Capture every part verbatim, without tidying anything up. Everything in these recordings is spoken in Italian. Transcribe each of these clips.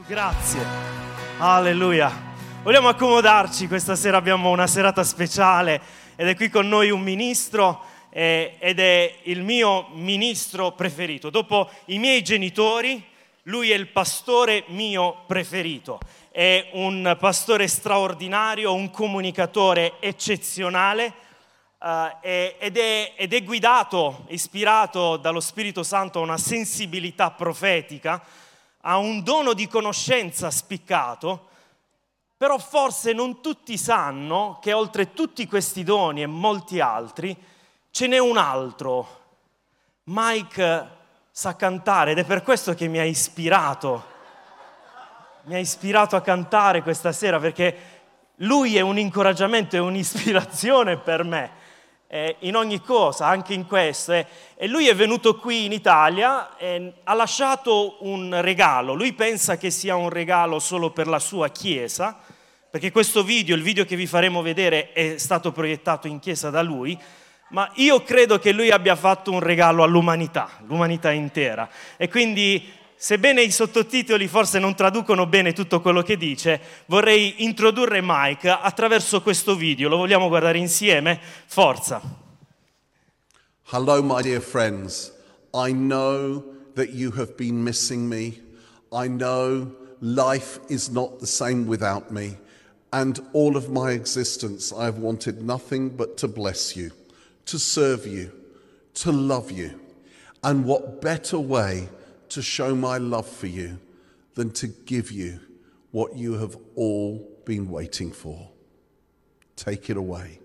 Grazie. Alleluia. Vogliamo accomodarci, questa sera abbiamo una serata speciale ed è qui con noi un ministro eh, ed è il mio ministro preferito. Dopo i miei genitori, lui è il pastore mio preferito. È un pastore straordinario, un comunicatore eccezionale uh, ed, è, ed è guidato, ispirato dallo Spirito Santo a una sensibilità profetica, ha un dono di conoscenza spiccato, però forse non tutti sanno che oltre tutti questi doni e molti altri ce n'è un altro. Mike sa cantare ed è per questo che mi ha ispirato, mi ha ispirato a cantare questa sera, perché lui è un incoraggiamento e un'ispirazione per me. Eh, in ogni cosa, anche in questo. Eh. E lui è venuto qui in Italia e ha lasciato un regalo. Lui pensa che sia un regalo solo per la sua chiesa, perché questo video, il video che vi faremo vedere, è stato proiettato in chiesa da lui, ma io credo che lui abbia fatto un regalo all'umanità, l'umanità intera. E quindi, sebbene i sottotitoli forse non traducono bene tutto quello che dice, vorrei introdurre Mike attraverso questo video. Lo vogliamo guardare insieme? Forza! Hello, my dear friends. I know that you have been missing me. I know life is not the same without me. And all of my existence, I have wanted nothing but to bless you, to serve you, to love you. And what better way to show my love for you than to give you what you have all been waiting for. Take it away.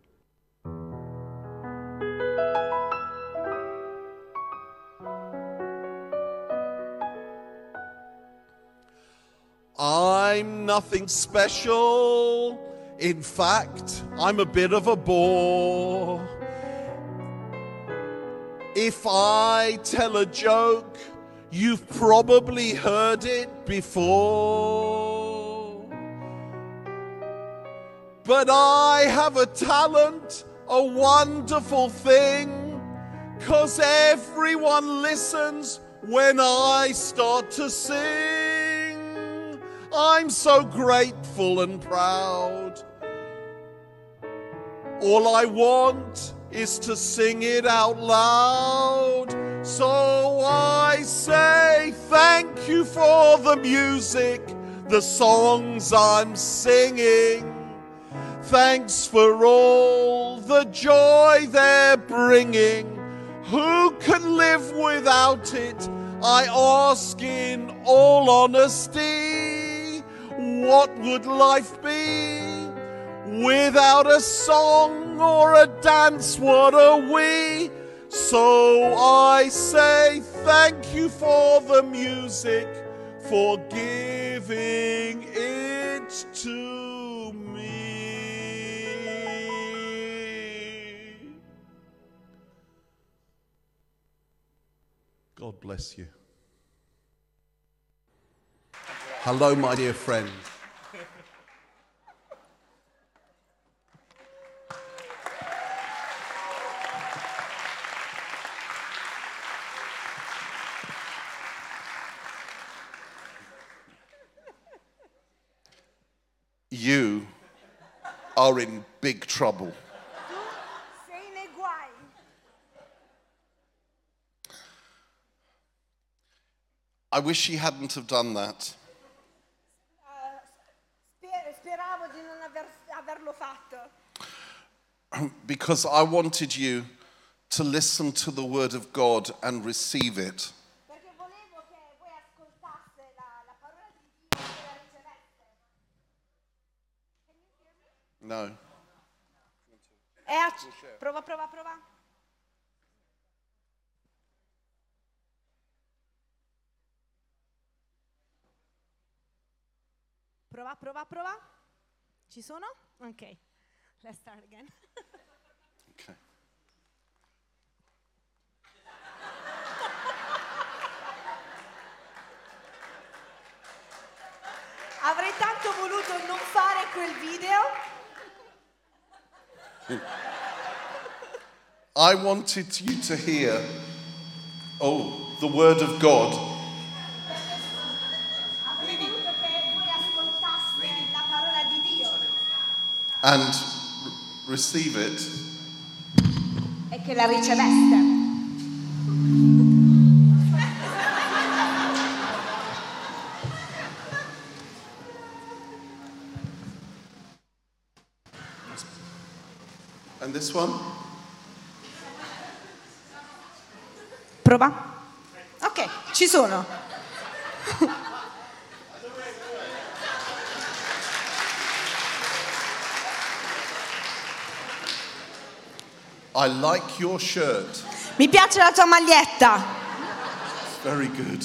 I'm nothing special. In fact, I'm a bit of a bore. If I tell a joke, you've probably heard it before. But I have a talent, a wonderful thing, 'cause everyone listens when I start to sing. I'm so grateful and proud. All I want is to sing it out loud. So I say thank you for the music, the songs I'm singing. Thanks for all the joy they're bringing. Who can live without it? I ask in all honesty. What would life be without a song or a dance? What are we? So I say thank you for the music, for giving it to me. God bless you. Hello, my dear friend. You are in big trouble. Sei nei guai. I wish she hadn't have done that. Uh, sper- speravo di non aver- averlo fatto. Because I wanted you to listen to the word of God and receive it. Perché volevo che voi ascoltaste la, la parola di Dio e la riceveste. No. È ac- prova, prova, prova. Prova, prova, prova. Ci sono? Ok. Let's start again. Okay. Avrei tanto voluto non fare quel video. I wanted you to hear, oh, the word of God. Avrei voluto and r- receive it, e che la riceveste. and this one, Prova? Ok, ci sono. I like your shirt. Mi piace la tua maglietta. It's very good.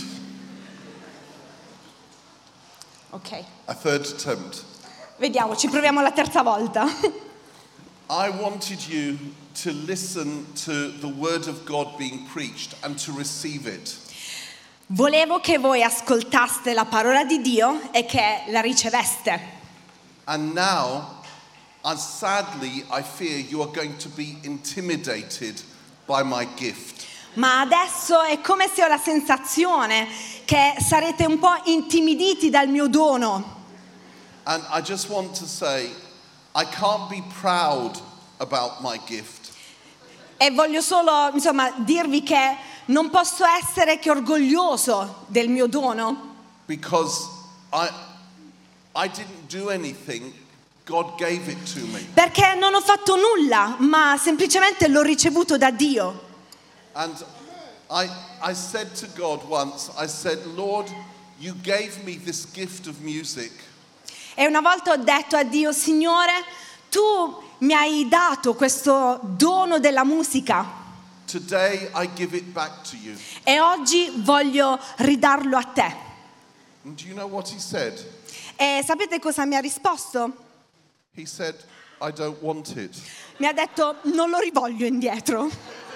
Ok, A third attempt. vediamo, ci proviamo la terza volta. I wanted you to listen to the word of God being preached and to receive it. Volevo che voi ascoltaste la parola di Dio e che la riceveste. And now, and sadly, I fear you are going to be intimidated by my gift. Ma adesso è come se ho la sensazione che sarete un po' intimiditi dal mio dono. And I just want to say, I can't be proud about my gift. E voglio solo, insomma, dirvi che non posso essere che orgoglioso del mio dono, Because I, I didn't do anything, God gave it to me. perché non ho fatto nulla, ma semplicemente l'ho ricevuto da Dio. And I, I said to God once, I said, Lord, you gave me this gift of music. E una volta ho detto a Dio, Signore, tu mi hai dato questo dono della musica Today I give it back to you. e oggi voglio ridarlo a te. And do you know what he said? E sapete cosa mi ha risposto? He said, I don't want it. Mi ha detto, non lo rivoglio indietro.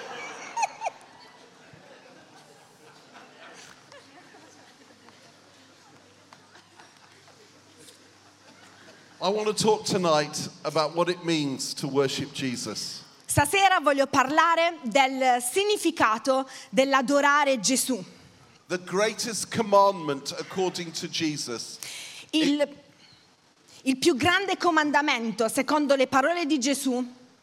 I want to talk tonight about what it means to worship Jesus. Stasera voglio parlare del significato dell'adorare Gesù. The greatest commandment according to Jesus Il, il più grande comandamento, secondo le parole di Gesù,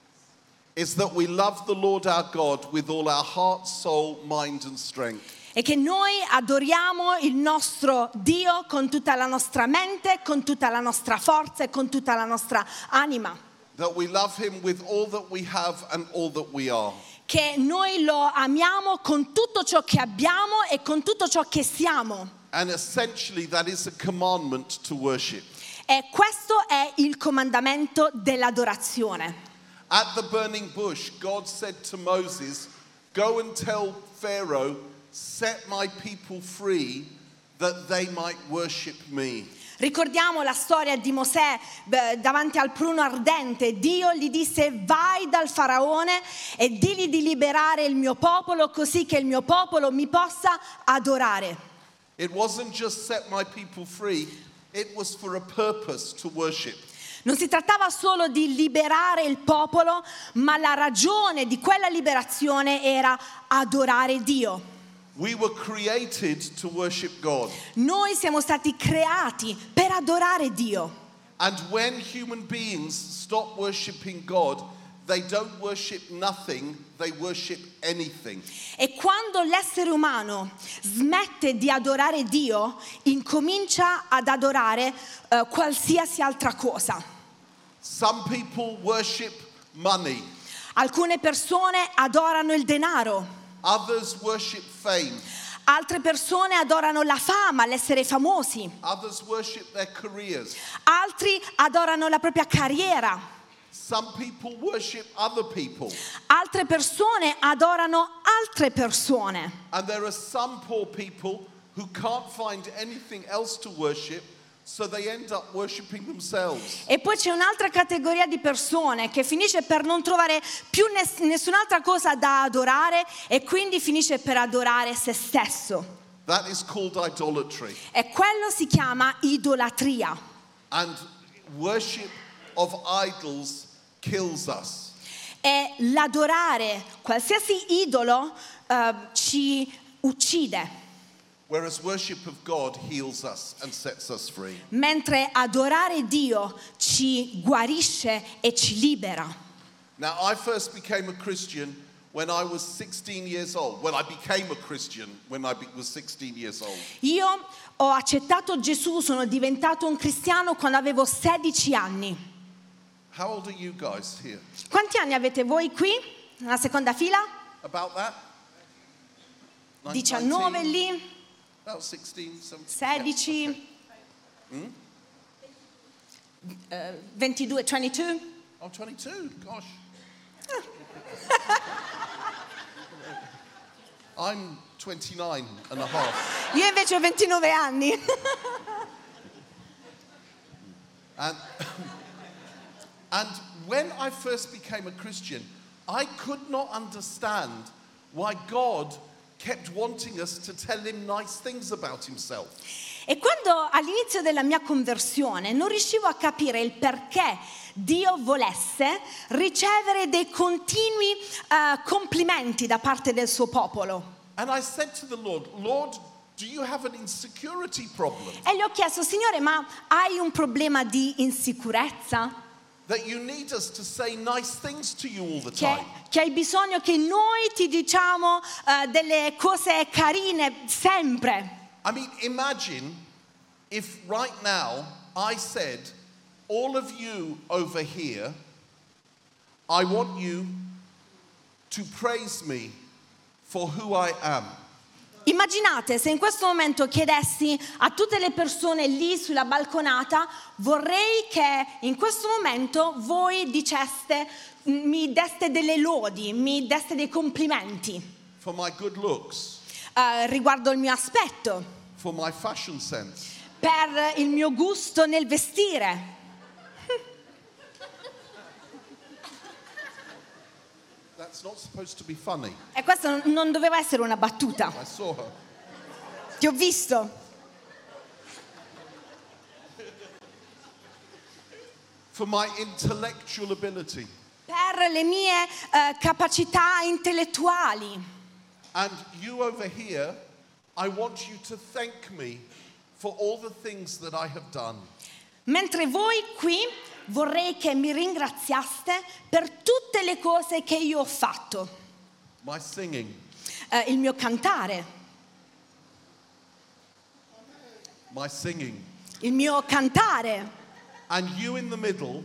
is that we love the Lord our God with all our heart, soul, mind and strength. è che noi adoriamo il nostro Dio con tutta la nostra mente, con tutta la nostra forza e con tutta la nostra anima. That we love him with all that we have and all that we are. Che noi lo amiamo con tutto ciò che abbiamo e con tutto ciò che siamo. And essentially that is a commandment to worship. E questo è il comandamento dell'adorazione. At the burning bush, God said to Moses, go and tell Pharaoh, set my people free that they might worship me. Ricordiamo la storia di Mosè beh, davanti al pruno ardente. Dio gli disse: vai dal faraone e digli di liberare il mio popolo così che il mio popolo mi possa adorare. It wasn't just set my people free, it was for a purpose to worship. Non si trattava solo di liberare il popolo, ma la ragione di quella liberazione era adorare Dio. We were created to worship God. Noi siamo stati creati per adorare Dio. And when human beings stop worshiping God, they don't worship nothing, they worship anything. E quando l'essere umano smette di adorare Dio, incomincia ad adorare eh, qualsiasi altra cosa. Some people worship money, Alcune persone adorano il denaro, others worship fame, altre persone adorano la fama, l'essere famosi, others worship their careers. altri adorano la propria carriera, Some people worship other people. altre persone adorano altre persone. And there are some poor people who can't find anything else to worship, so they end up worshiping themselves. E poi c'è un'altra categoria di persone che finisce per non trovare più ness- nessun'altra cosa da adorare e quindi finisce per adorare se stesso. That is called idolatry. E quello si chiama idolatria. And worship of idols kills us. E l'adorare qualsiasi idolo eh, ci uccide. Whereas worship of God heals us and sets us free. Mentre adorare Dio ci guarisce e ci libera. Now, I first became a Christian when I was sixteen years old. When I became a Christian when I be- was sixteen years old. Io ho accettato Gesù, sono diventato un cristiano quando avevo sedici anni. How old are you guys here? Quanti anni avete voi qui? Nella seconda fila? About that? Nin- diciannove nineteen? lì, About sixteen, seventeen. sedici, eh, ventidue, ventidue. Oh, twenty-two, gosh. I'm twenty-nine and a half. Io invece ho ventinove anni. And, and when I first became a Christian, I could not understand why God kept wanting us to tell him nice things about himself. E quando all'inizio della mia conversione non riuscivo a capire il perché Dio volesse ricevere dei continui eh, complimenti da parte del suo popolo. And I said to the Lord, Lord, do you have an insecurity problem? E gli ho chiesto, Signore, ma hai un problema di insicurezza? That you need us to say nice things to you all the Che, time? che hai bisogno che noi ti diciamo eh, delle cose carine sempre? I mean, imagine if right now I said, all of you over here, I want you to praise me for who I am. Immaginate se in questo momento chiedessi a tutte le persone lì sulla balconata, vorrei che in questo momento voi diceste, mi deste delle lodi, mi deste dei complimenti For my good looks, eh, riguardo il mio aspetto, for my fashion sense, per il mio gusto nel vestire. that's not supposed to be funny. E questa non doveva essere una battuta. I saw her. Ti ho visto. For my intellectual ability. Per le mie eh, capacità intellettuali. And you over here, I want you to thank me for all the things that I have done. Mentre voi qui vorrei che mi ringraziaste per tutte le cose che io ho fatto. My singing, Eh, il mio cantare, my singing. il mio cantare. And you in the middle,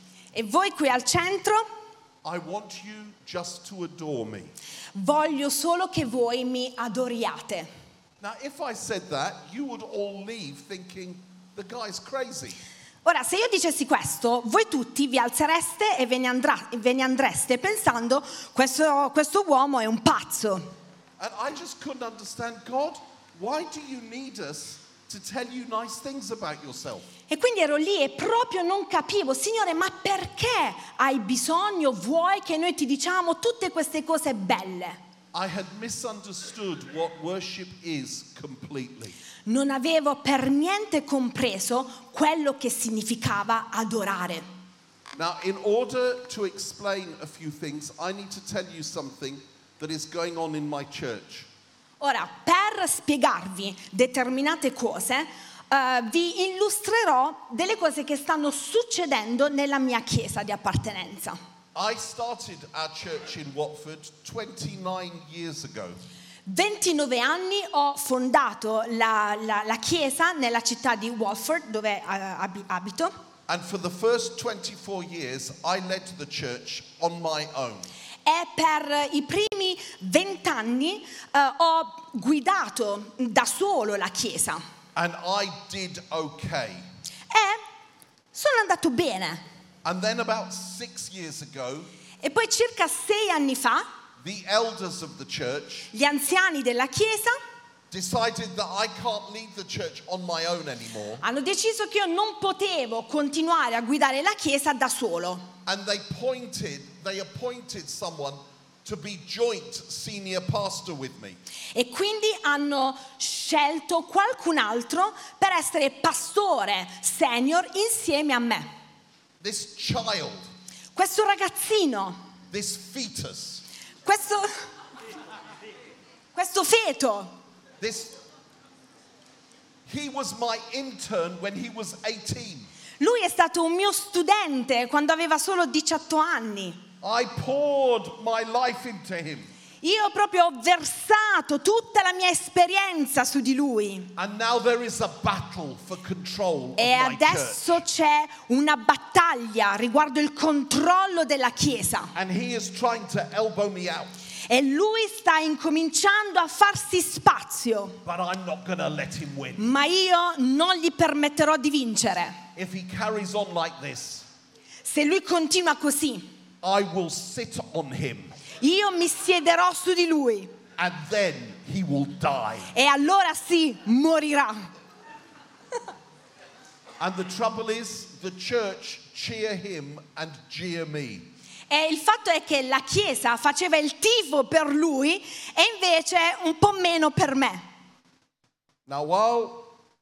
E voi qui al centro, I want you just to adore me. voglio solo che voi mi adoriate. Now, if I said that, you would all leave thinking the guy's crazy. Ora, se io dicessi questo, voi tutti vi alzereste e ve ne, andrà, ve ne andreste pensando questo, questo uomo è un pazzo. And I just couldn't understand, God, why do you need us to tell you nice things about yourself? E quindi ero lì e proprio non capivo, Signore, ma perché hai bisogno, vuoi che noi ti diciamo tutte queste cose belle? I had misunderstood what worship is completely. Non avevo per niente compreso quello che significava adorare. Now, in order to explain a few things, I need to tell you something that is going on in my church. Ora, per spiegarvi determinate cose, eh, vi illustrerò delle cose che stanno succedendo nella mia chiesa di appartenenza. I started our church in Watford twenty-nine years ago. ventinove anni ho fondato la, la, la chiesa nella città di Watford, dove eh, ab- abito. And for the first twenty-four years, I led the church on my own. E per i primi vent'anni eh, ho guidato da solo la chiesa. And I did okay. E sono andato bene. And then about six years ago, E poi circa sei anni fa, the elders of the church gli anziani della chiesa decided that I can't lead the church on my own anymore. hanno deciso che io non potevo continuare a guidare la chiesa da solo. And they pointed, they appointed someone to be joint senior pastor with me. E quindi hanno scelto qualcun altro per essere pastore senior insieme a me. This child, Questo ragazzino, this fetus, questo, questo feto, this He was my intern when he was eighteen. Lui è stato un mio studente quando aveva solo diciotto anni. I poured my life into him. Io proprio ho versato tutta la mia esperienza su di lui. And now there is a battle for control E of my adesso church. c'è una battaglia riguardo il controllo della Chiesa. And he is trying to elbow me out. E lui sta incominciando a farsi spazio. But I'm not going to let him win. Ma io non gli permetterò di vincere. If he carries on like this, Se lui continua così, I will sit on him. io mi siederò su di lui. And then he will die. E allora sì, morirà. And the trouble is, the church cheer him and jeer me. E il fatto è che la Chiesa faceva il tifo per lui e invece un po' meno per me. Now, while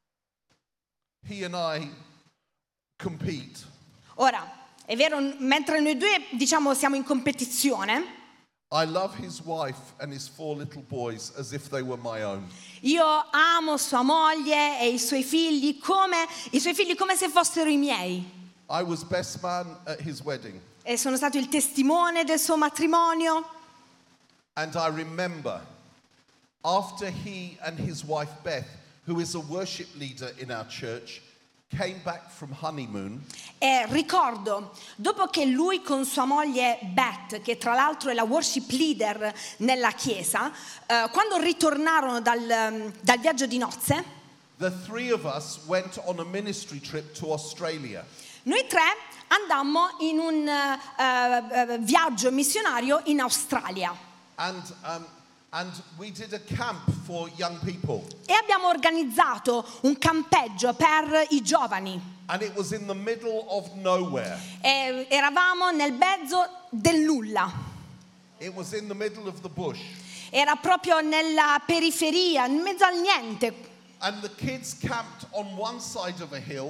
he and I compete, Ora, è vero, mentre noi due, diciamo, siamo in competizione, I love his wife and his four little boys as if they were my own. io amo sua moglie e i suoi figli come, i suoi figli come se fossero i miei. I was best man at his wedding. E sono stato il testimone del suo matrimonio. And I remember, after he and his wife Beth, who is a worship leader in our church, came back from honeymoon, E ricordo, dopo che lui con sua moglie Beth, che tra l'altro è la worship leader nella chiesa, eh, quando ritornarono dal, ehm, dal viaggio di nozze, the three of us went on a ministry trip to Australia. noi tre andammo in un eh, eh, viaggio missionario in Australia. And, um, and we did a camp for young people. E abbiamo organizzato un campeggio per i giovani. And it was in the middle of nowhere. E eravamo nel mezzo del nulla. It was in the middle of the bush. Era proprio nella periferia, in mezzo al niente. And the kids camped on one side of a hill.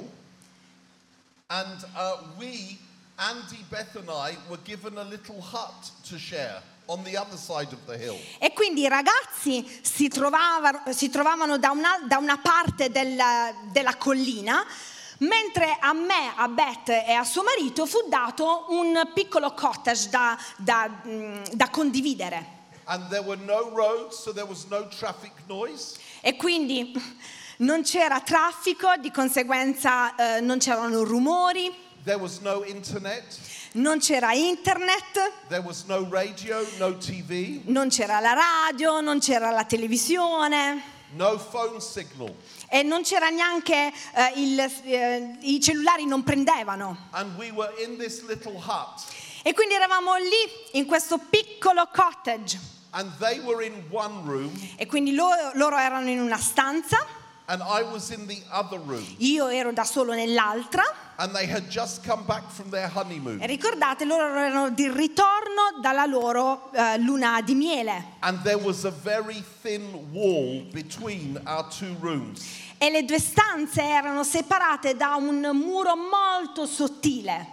And uh, we, Andy, Beth and I, were given a little hut to share on the other side of the hill. E quindi i ragazzi si trovavano, si trovavano da, una, da una parte della, della collina, mentre a me, a Beth e a suo marito fu dato un piccolo cottage da, da, da condividere. And there were no roads, so there was no traffic noise. E quindi non c'era traffico, di conseguenza eh, non c'erano rumori, There was no internet. non c'era internet, There was no radio, no T V, non c'era la radio, non c'era la televisione. no phone signal. E non c'era neanche eh, il, eh, i cellulari non prendevano. And we were in this little hut. E quindi eravamo lì in questo piccolo cottage. And they were in one room, E quindi loro, loro erano in una stanza, and I was in the other room. io ero da solo nell'altra. And they had just come back from their honeymoon. E ricordate, loro erano di ritorno dalla loro eh, luna di miele. And there was a very thin wall between our two rooms. E le due stanze erano separate da un muro molto sottile.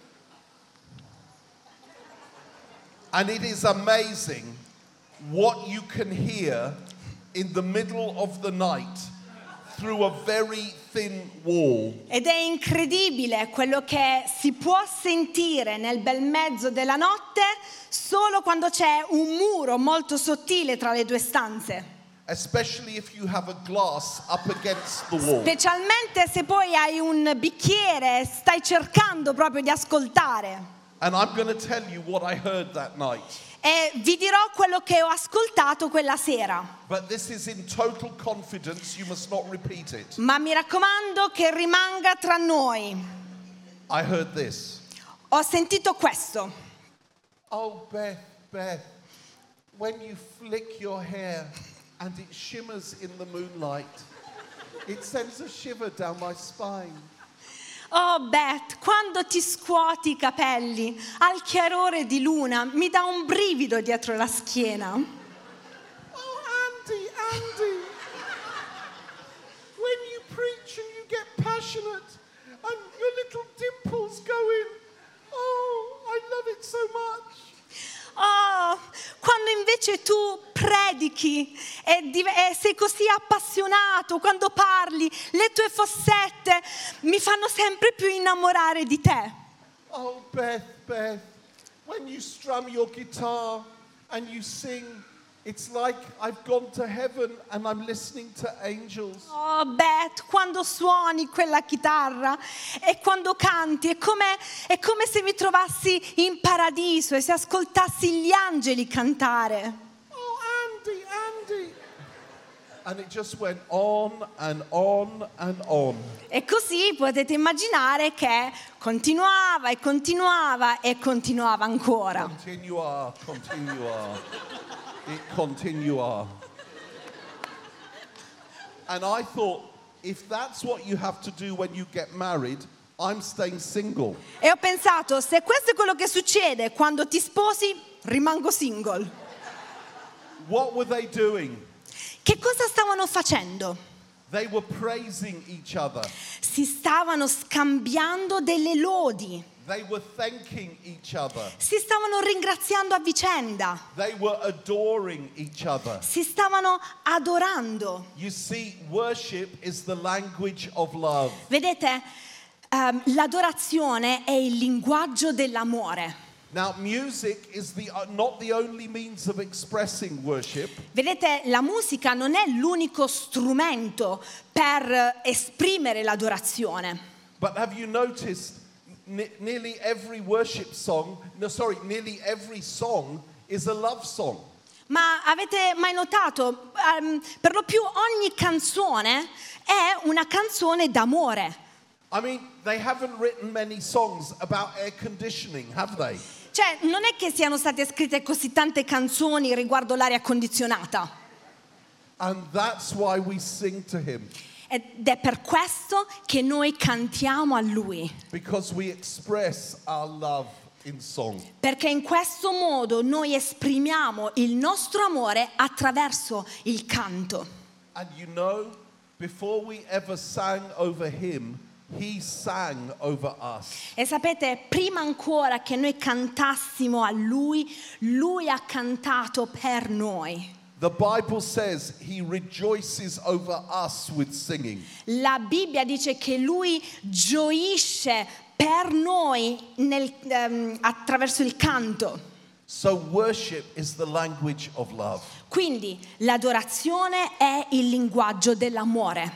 And it is amazing what you can hear in the middle of the night through a very thin wall. Ed è incredibile quello che si può sentire nel bel mezzo della notte solo quando c'è un muro molto sottile tra le due stanze. Especially if you have a glass up against the wall. Specialmente se poi hai un bicchiere e stai cercando proprio di ascoltare. And I'm going to tell you what I heard that night. E vi dirò quello che ho ascoltato quella sera. But this is in total confidence, you must not repeat it. Ma mi raccomando che rimanga tra noi. I heard this. Ho sentito questo. Oh, Beth, Beth, when you flick your hair and it shimmers in the moonlight, it sends a shiver down my spine. Oh Beth, quando ti scuoti i capelli al chiarore di luna mi dà un brivido dietro la schiena. Oh, Andy, Andy, when you preach and you get passionate and your little dimples go in, oh, I love it so much. Oh, quando invece tu predichi e, div- e sei così appassionato, quando parli, le tue fossette mi fanno sempre più innamorare di te. Oh, Beth, Beth, when you strum your guitar and you sing, it's like I've gone to heaven and I'm listening to angels. Oh Beth, quando suoni quella chitarra e quando canti è come, è come se mi trovassi in paradiso e se ascoltassi gli angeli cantare. Oh, Andy, Andy. And it just went on and on and on. E così potete immaginare che continuava e continuava e continuava ancora. Continua, continua. It continua. And I thought, if that's what you have to do when you get married, I'm staying single. E ho pensato, se questo è quello che succede quando ti sposi, rimango single. What were they doing? Che cosa stavano facendo? They were praising each other. Si stavano scambiando delle lodi. They were thanking each other. Si stavano ringraziando a vicenda. They were adoring each other. Si stavano adorando. You see, worship is the language of love. Vedete, ehm, l'adorazione è il linguaggio dell'amore. Now, music is the, uh, not the only means of expressing worship. Vedete, la musica non è l'unico strumento per esprimere l'adorazione. But have you noticed ne- nearly every worship song, no, sorry, nearly every song is a love song. Ma avete mai notato, um, per lo più ogni canzone è una canzone d'amore. I mean, they haven't written many songs about air conditioning, have they? Cioè, non è che siano state scritte così tante canzoni riguardo l'aria condizionata. And that's why we sing to him. Ed è per questo che noi cantiamo a Lui. Because we express our love in song. Perché in questo modo noi esprimiamo il nostro amore attraverso il canto. And you know, before we ever sang over him, he sang over us. E sapete, prima ancora che noi cantassimo a Lui, Lui ha cantato per noi. The Bible says he rejoices over us with singing. La Bibbia dice che Lui gioisce per noi nel, um, attraverso il canto. So worship is the language of love. Quindi l'adorazione è il linguaggio dell'amore.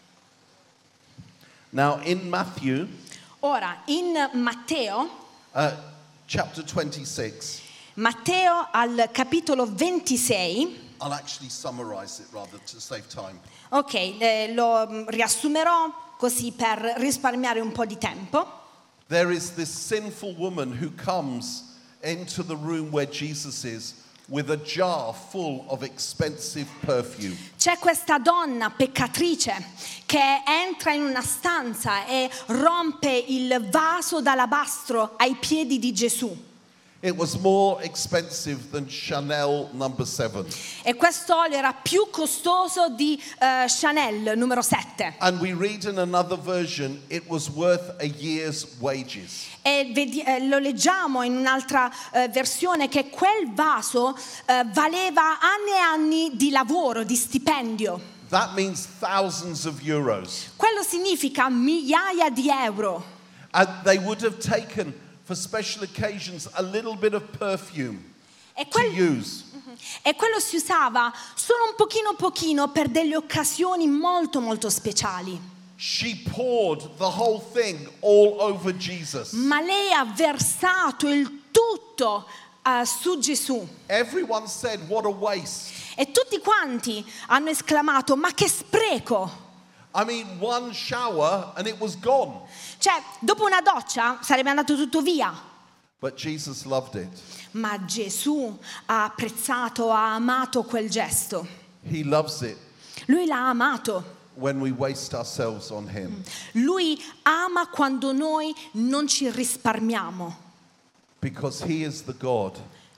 Now in Matthew, Ora, in Matteo, uh, chapter twenty-six, Matteo al capitolo ventisei, I'll actually summarize it rather to save time. ok, eh, lo mm, riassumerò così per risparmiare un po' di tempo. There is this sinful woman who comes into the room where Jesus is with a jar full of expensive perfume. C'è questa donna peccatrice che entra in una stanza e rompe il vaso d'alabastro ai piedi di Gesù. It was more expensive than Chanel number seven. E quest'olio era più costoso di eh, Chanel numero sette. And we read in another version, it was worth a year's wages. E vedi, eh, lo leggiamo in un'altra eh, versione che quel vaso eh, valeva anni e anni di lavoro, di stipendio. That means thousands of euros. Quello significa migliaia di euro. And they would have taken, for special occasions, a little bit of perfume E, to quel- use. e quello si usava solo un pochino pochino per delle occasioni molto molto speciali. She poured the whole thing all over Jesus. Ma lei ha versato il tutto eh, su Gesù. Everyone said, what a waste. E tutti quanti hanno esclamato: ma che spreco! I mean, one shower and it was gone. Cioè, dopo una doccia sarebbe andato tutto via. But Jesus loved it. Ma Gesù ha apprezzato, ha amato quel gesto. He loves it Lui l'ha amato. when we waste ourselves on him. Lui ama quando noi non ci risparmiamo. Because he is the God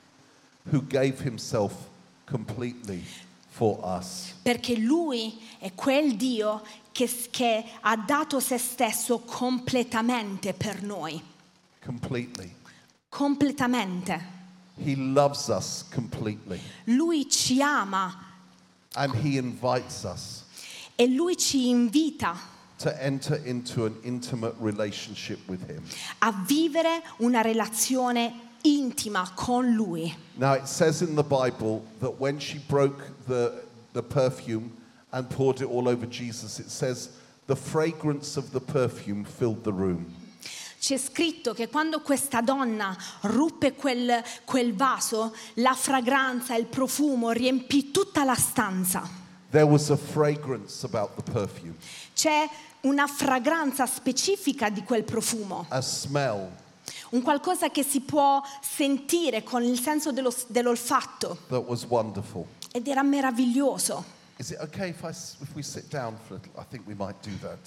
who gave himself completely for us. Perché Lui è quel Dio che, che ha dato se stesso completamente per noi. Completely. Completamente. He loves us completely. Lui ci ama And he invites us e lui ci invita to enter into an intimate relationship with him. a vivere una relazione intima con lui. Now it says in the Bible that when she broke the, the perfume and poured it all over Jesus, it says the fragrance of the perfume filled the room. C'è scritto che quando questa donna ruppe quel, quel vaso, la fragranza, il profumo riempì tutta la stanza. There was a fragrance about the perfume, C'è una fragranza specifica di quel profumo, a smell un qualcosa che si può sentire con il senso dello, dell'olfatto that was wonderful. ed era meraviglioso. Is it okay if, I, s- if we sit down for a little? I think we might do that.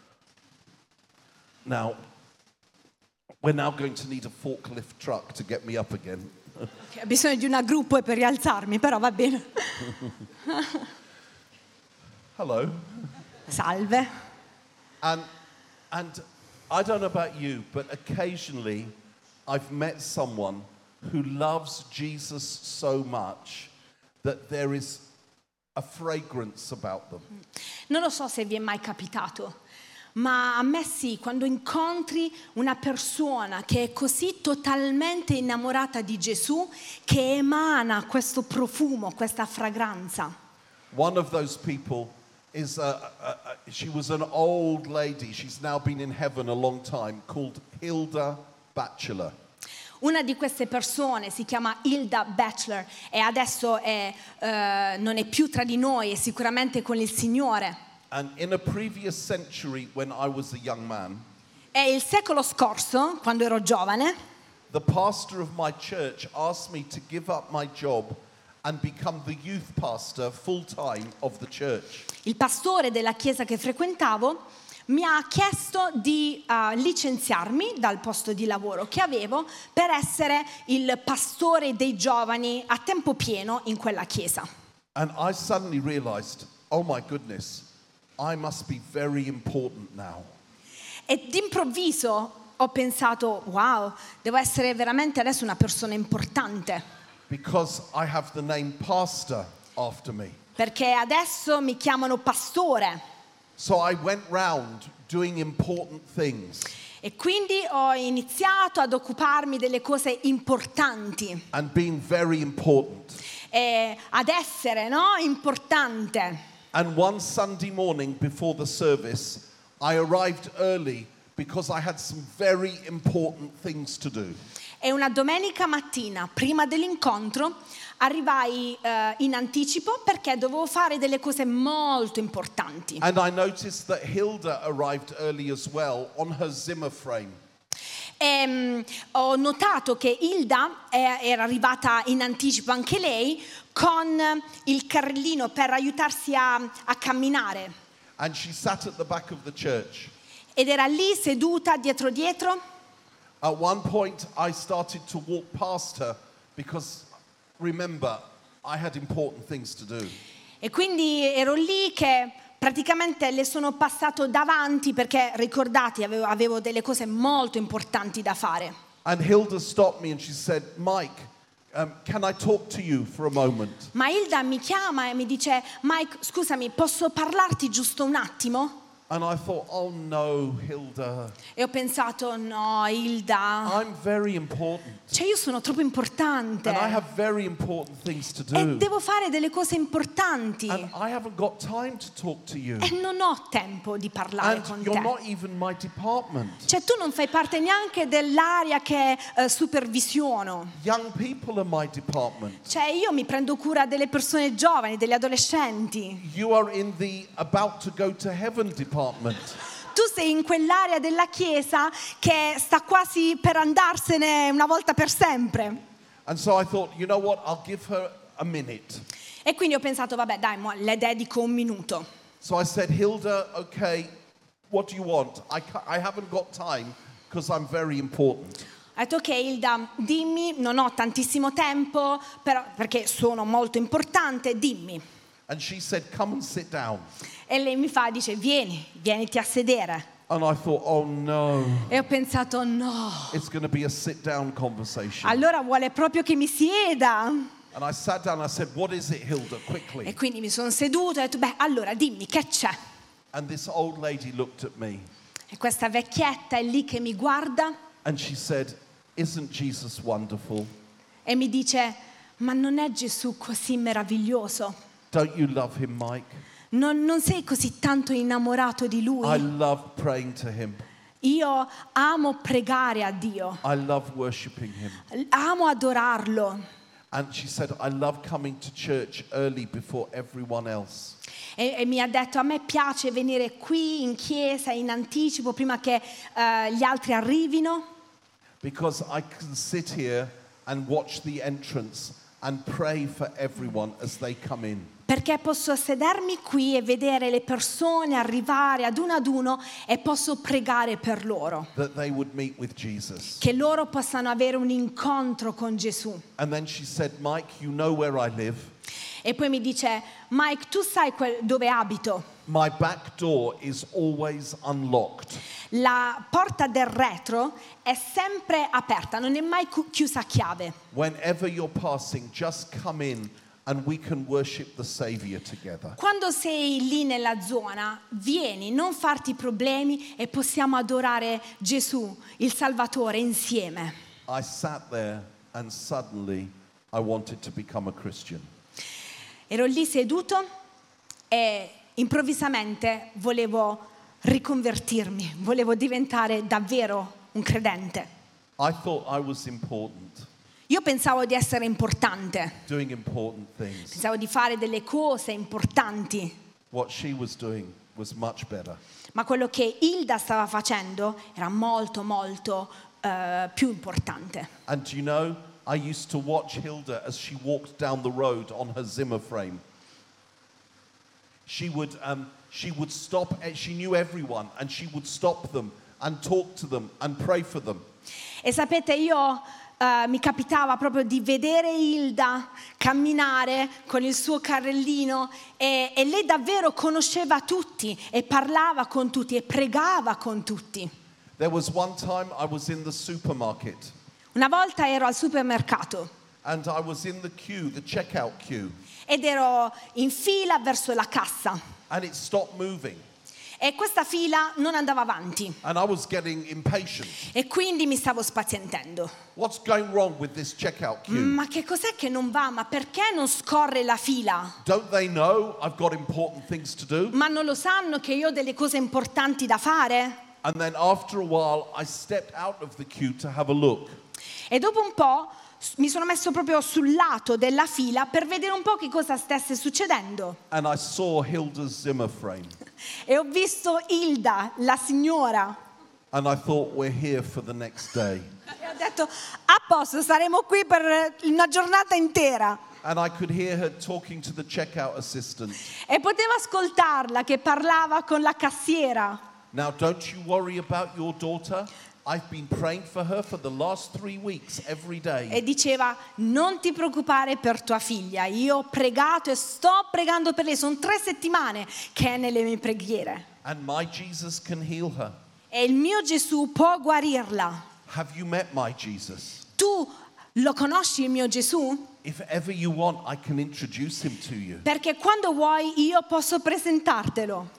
Now, we're now going to need a forklift truck to get me up again. Ho bisogno di una gru poi per rialzarmi, però va bene. Hello. Salve. And, and I don't know about you, but occasionally I've met someone who loves Jesus so much that there is a fragrance about them. Non lo so se vi è mai capitato, ma a me sì, quando incontri una persona che è così totalmente innamorata di Gesù che emana questo profumo, questa fragranza. One of those people is, a, a, a, she was an old lady, she's now been in heaven a long time, called Hilda Batchelor. Una di queste persone si chiama Hilda Batchelor e adesso è, eh, non è più tra di noi, è sicuramente con il Signore. And in a previous century, when I was a young man, E il secolo scorso, quando ero giovane, the pastor of my church asked me to give up my job and become the youth pastor full-time of the church. il pastore della chiesa che frequentavo mi ha chiesto di uh, licenziarmi dal posto di lavoro che avevo per essere il pastore dei giovani a tempo pieno in quella chiesa. And I suddenly realized, oh my goodness, I must be very important now. E d'improvviso ho pensato, wow, devo essere veramente adesso una persona importante, Because I have the name pastor after me. perché adesso mi chiamano pastore. So I went round doing important things E quindi ho iniziato ad occuparmi delle cose importanti, and being very important. e ad essere, no, importante. And one Sunday morning before the service, I arrived early because I had some very important things to do. E una domenica mattina, prima dell'incontro, arrivai eh, in anticipo perché dovevo fare delle cose molto importanti. And I noticed that Hilda arrived early as well on her Zimmer frame. E, mm, ho notato che Hilda eh, era arrivata in anticipo anche lei con il carrellino per aiutarsi a, a camminare. And she sat at the back of the church. Ed era lì seduta dietro dietro. At one point, I started to walk past her because, remember, I had important things to do. E quindi ero lì che praticamente le sono passato davanti perché, ricordate, avevo, avevo delle cose molto importanti da fare. And Hilda stopped me and she said, Mike, um, can I talk to you for a moment? Ma Hilda mi chiama e mi dice, Mike, scusami, posso parlarti giusto un attimo? And I thought, oh no, Hilda, E ho pensato, no, Hilda, I'm very important. cioè io sono troppo importante And I have very important things to e do. devo fare delle cose importanti And I haven't got time to talk to you. e non ho tempo di parlare con And you're te. not even my department. Cioè tu non fai parte neanche dell'area che eh, supervisiono. Young people are my department. Cioè io mi prendo cura delle persone giovani, degli adolescenti. You are in the about to go to heaven department. Tu sei in quell'area della chiesa che sta quasi per andarsene una volta per sempre. And so I thought, you know what, I'll give her a minute. E quindi ho pensato, vabbè, dai, mo le dedico un minuto. So I said, Hilda, okay, what do you want? I, ca- I haven't got time because I'm very important. Ho detto, ok, Hilda, dimmi, non ho tantissimo tempo, però, perché sono molto importante, dimmi. And she said, come and sit down. E lei mi fa, dice, vieni, vieniti a sedere. And I thought, oh no. E ho pensato, no. It's going to be a sit-down conversation. Allora vuole proprio che mi sieda. And I sat down and I said, what is it, Hilda, quickly? E quindi mi sono seduto e ho detto, beh, allora dimmi, che c'è? And this old lady looked at me. E questa vecchietta è lì che mi guarda And she said, isn't Jesus wonderful? e mi dice, ma non è Gesù così meraviglioso? Don't you love him, Mike? Non, non sei così tanto innamorato di I lui? love praying to him. Io amo pregare a Dio, I love worshiping him. amo adorarlo. And she said, I love coming to church early before everyone else. E, e mi ha detto, a me piace venire qui in chiesa in anticipo prima che eh, gli altri arrivino, Because I can sit here and watch the entrance and pray for everyone as they come in. perché posso sedermi qui e vedere le persone arrivare ad uno ad uno e posso pregare per loro, That they would meet with Jesus. che loro possano avere un incontro con Gesù. And then she said, Mike, you know where I live. E poi mi dice, Mike, tu sai quel- dove abito? My back door is always unlocked. La porta del retro è sempre aperta, non è mai cu- chiusa a chiave. Whenever you're passing, just come in and we can worship the Savior together. Quando sei lì nella zona, vieni, non farti problemi e possiamo adorare Gesù, il Salvatore, insieme. I sat there and suddenly I wanted to become a Christian. Ero lì seduto e improvvisamente volevo riconvertirmi, volevo diventare davvero un credente. I thought I was important, Io pensavo di essere importante, doing important things. pensavo di fare delle cose importanti, What she was doing was much better. ma quello che Hilda stava facendo era molto molto eh, più importante. And do you know, I used to watch Hilda as she walked down the road on her Zimmer frame. She would, um, she would stop, eh, she knew everyone, and she would stop them and talk to them and pray for them. E sapete, io eh, mi capitava proprio di vedere Hilda camminare con il suo carrellino e, e lei davvero conosceva tutti e parlava con tutti e pregava con tutti. There was one time I was in the supermarket Una volta ero al supermercato and I was in the queue, the checkout queue, ed ero in fila verso la cassa and it stopped moving. e questa fila non andava avanti And I was getting impatient. e quindi mi stavo spazientendo. What's going wrong with this checkout queue? Ma che cos'è che non va? Ma perché non scorre la fila? Don't they know I've got important things to do? Ma non lo sanno che io ho delle cose importanti da fare? And then after a while, I stepped out of the queue to have a look. E dopo un po' s- mi sono messo proprio sul lato della fila per vedere un po' che cosa stesse succedendo. And I saw Hilda's Zimmer frame. E ho visto Hilda, la signora, And I thought, we're here for the next day. e ho detto, a posto, saremo qui per una giornata intera. And I could hear her talking to the checkout assistant. E potevo ascoltarla che parlava con la cassiera. Now, don't you worry about your daughter. I've been praying for her for the last three weeks, every day. E diceva, non ti preoccupare per tua figlia, io ho pregato e sto pregando per lei, sono tre settimane che è nelle mie preghiere. And my Jesus can heal her. E il mio Gesù può guarirla. Have you met my Jesus? Tu lo conosci il mio Gesù? If ever you want, I can introduce him to you. Perché quando vuoi io posso presentartelo.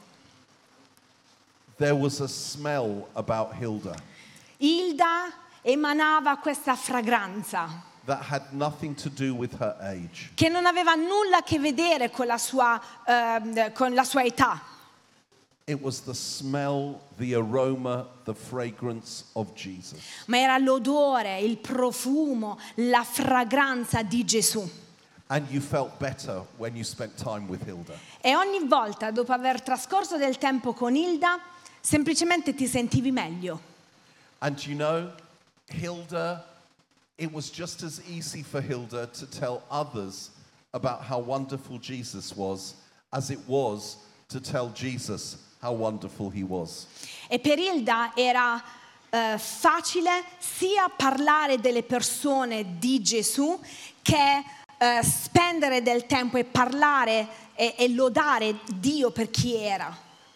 There was a smell about Hilda Hilda emanava questa fragranza that had nothing to do with her age. che non aveva nulla a che vedere con la sua, ehm, con la sua età. It was the smell, the aroma, the fragrance of Jesus. Ma era l'odore, il profumo, la fragranza di Gesù. And you felt better when you spent time with Hilda. E ogni volta, dopo aver trascorso del tempo con Hilda, semplicemente ti sentivi meglio. And you know, Hilda, it was just as easy for Hilda to tell others about how wonderful Jesus was as it was to tell Jesus how wonderful he was. E per Hilda era eh, facile sia parlare delle persone di Gesù che eh, spendere del tempo e parlare e, e lodare Dio per chi era.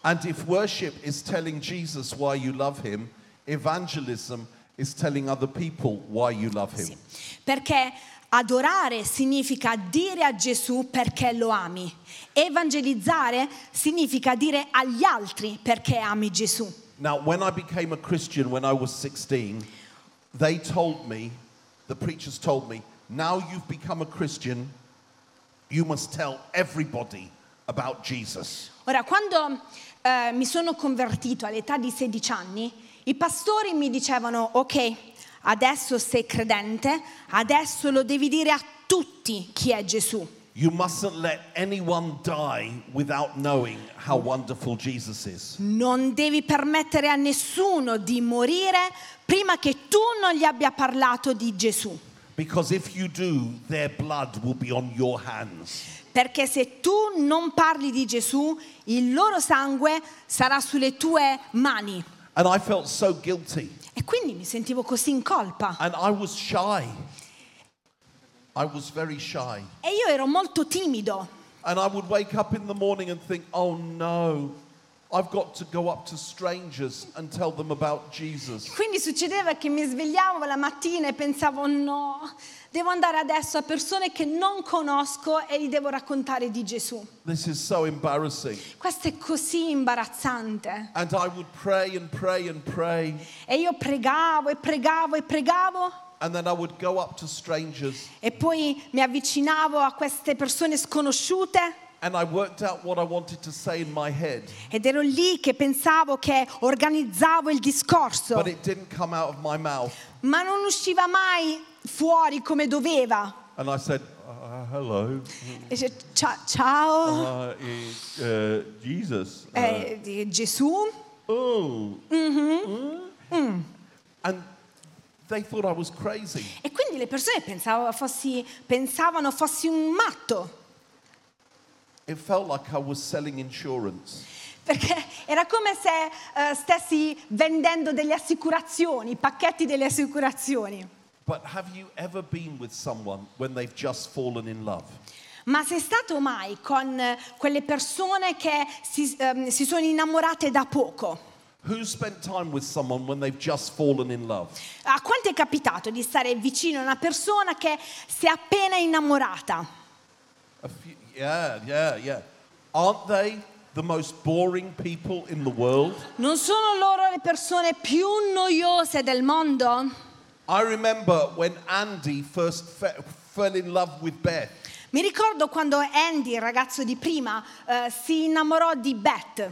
And if worship is telling Jesus why you love him, evangelism is telling other people why you love him. Sì, perché adorare significa dire a Gesù perché lo ami. Evangelizzare significa dire agli altri perché ami Gesù. Now, when I became a Christian when I was sixteen, they told me, the preachers told me, now you've become a Christian, you must tell everybody about Jesus. Ora, quando eh, mi sono convertito all'età di sedici anni, i pastori mi dicevano: ok, adesso sei credente, adesso lo devi dire a tutti chi è Gesù. You mustn't let anyone die without knowing how wonderful Jesus is. Non devi permettere a nessuno di morire prima che tu non gli abbia parlato di Gesù. Because if you do, their blood will be on your hands. Perché se tu non parli di Gesù, il loro sangue sarà sulle tue mani. And I felt so guilty. E quindi mi sentivo così in colpa. And I was shy. I was very shy. E io ero molto timido. And I would wake up in the morning and think, oh no, I've got to go up to strangers and tell them about Jesus. Quindi succedeva che mi svegliavo la mattina e pensavo: no, devo andare adesso a persone che non conosco e gli devo raccontare di Gesù. This is so embarrassing. Questo è così imbarazzante. And I would pray and pray and pray. E io pregavo e pregavo e pregavo. And then I would go up to strangers. E poi mi avvicinavo a queste persone sconosciute. And I worked out what I wanted to say in my head. Ed ero lì che pensavo, che organizzavo il discorso. But it didn't come out of my mouth. Ma non usciva mai fuori come doveva. And I said, uh, hello. E dice, "Cia- ciao, Uh, is, uh, Jesus. Uh, eh, di Gesù." oh. Mhm. Mm. And they thought I was crazy. E quindi le persone pensavo fossi, pensavano fossi un matto. It felt like I was selling insurance. Perché era come se eh, stessi vendendo delle assicurazioni, pacchetti delle assicurazioni. But have you ever been with someone when they've just fallen in love? Ma sei stato mai con eh, quelle persone che si, ehm, si sono innamorate da poco? Who spent time with someone when they've just fallen in love? A quanto è capitato di stare vicino a una persona che si è appena innamorata? A few, yeah, yeah, yeah. Aren't they the most boring people in the world? Non sono loro le persone più noiose del mondo? I remember when Andy first fe- fell in love with Beth. Mi ricordo quando Andy, il ragazzo di prima, eh, si innamorò di Beth.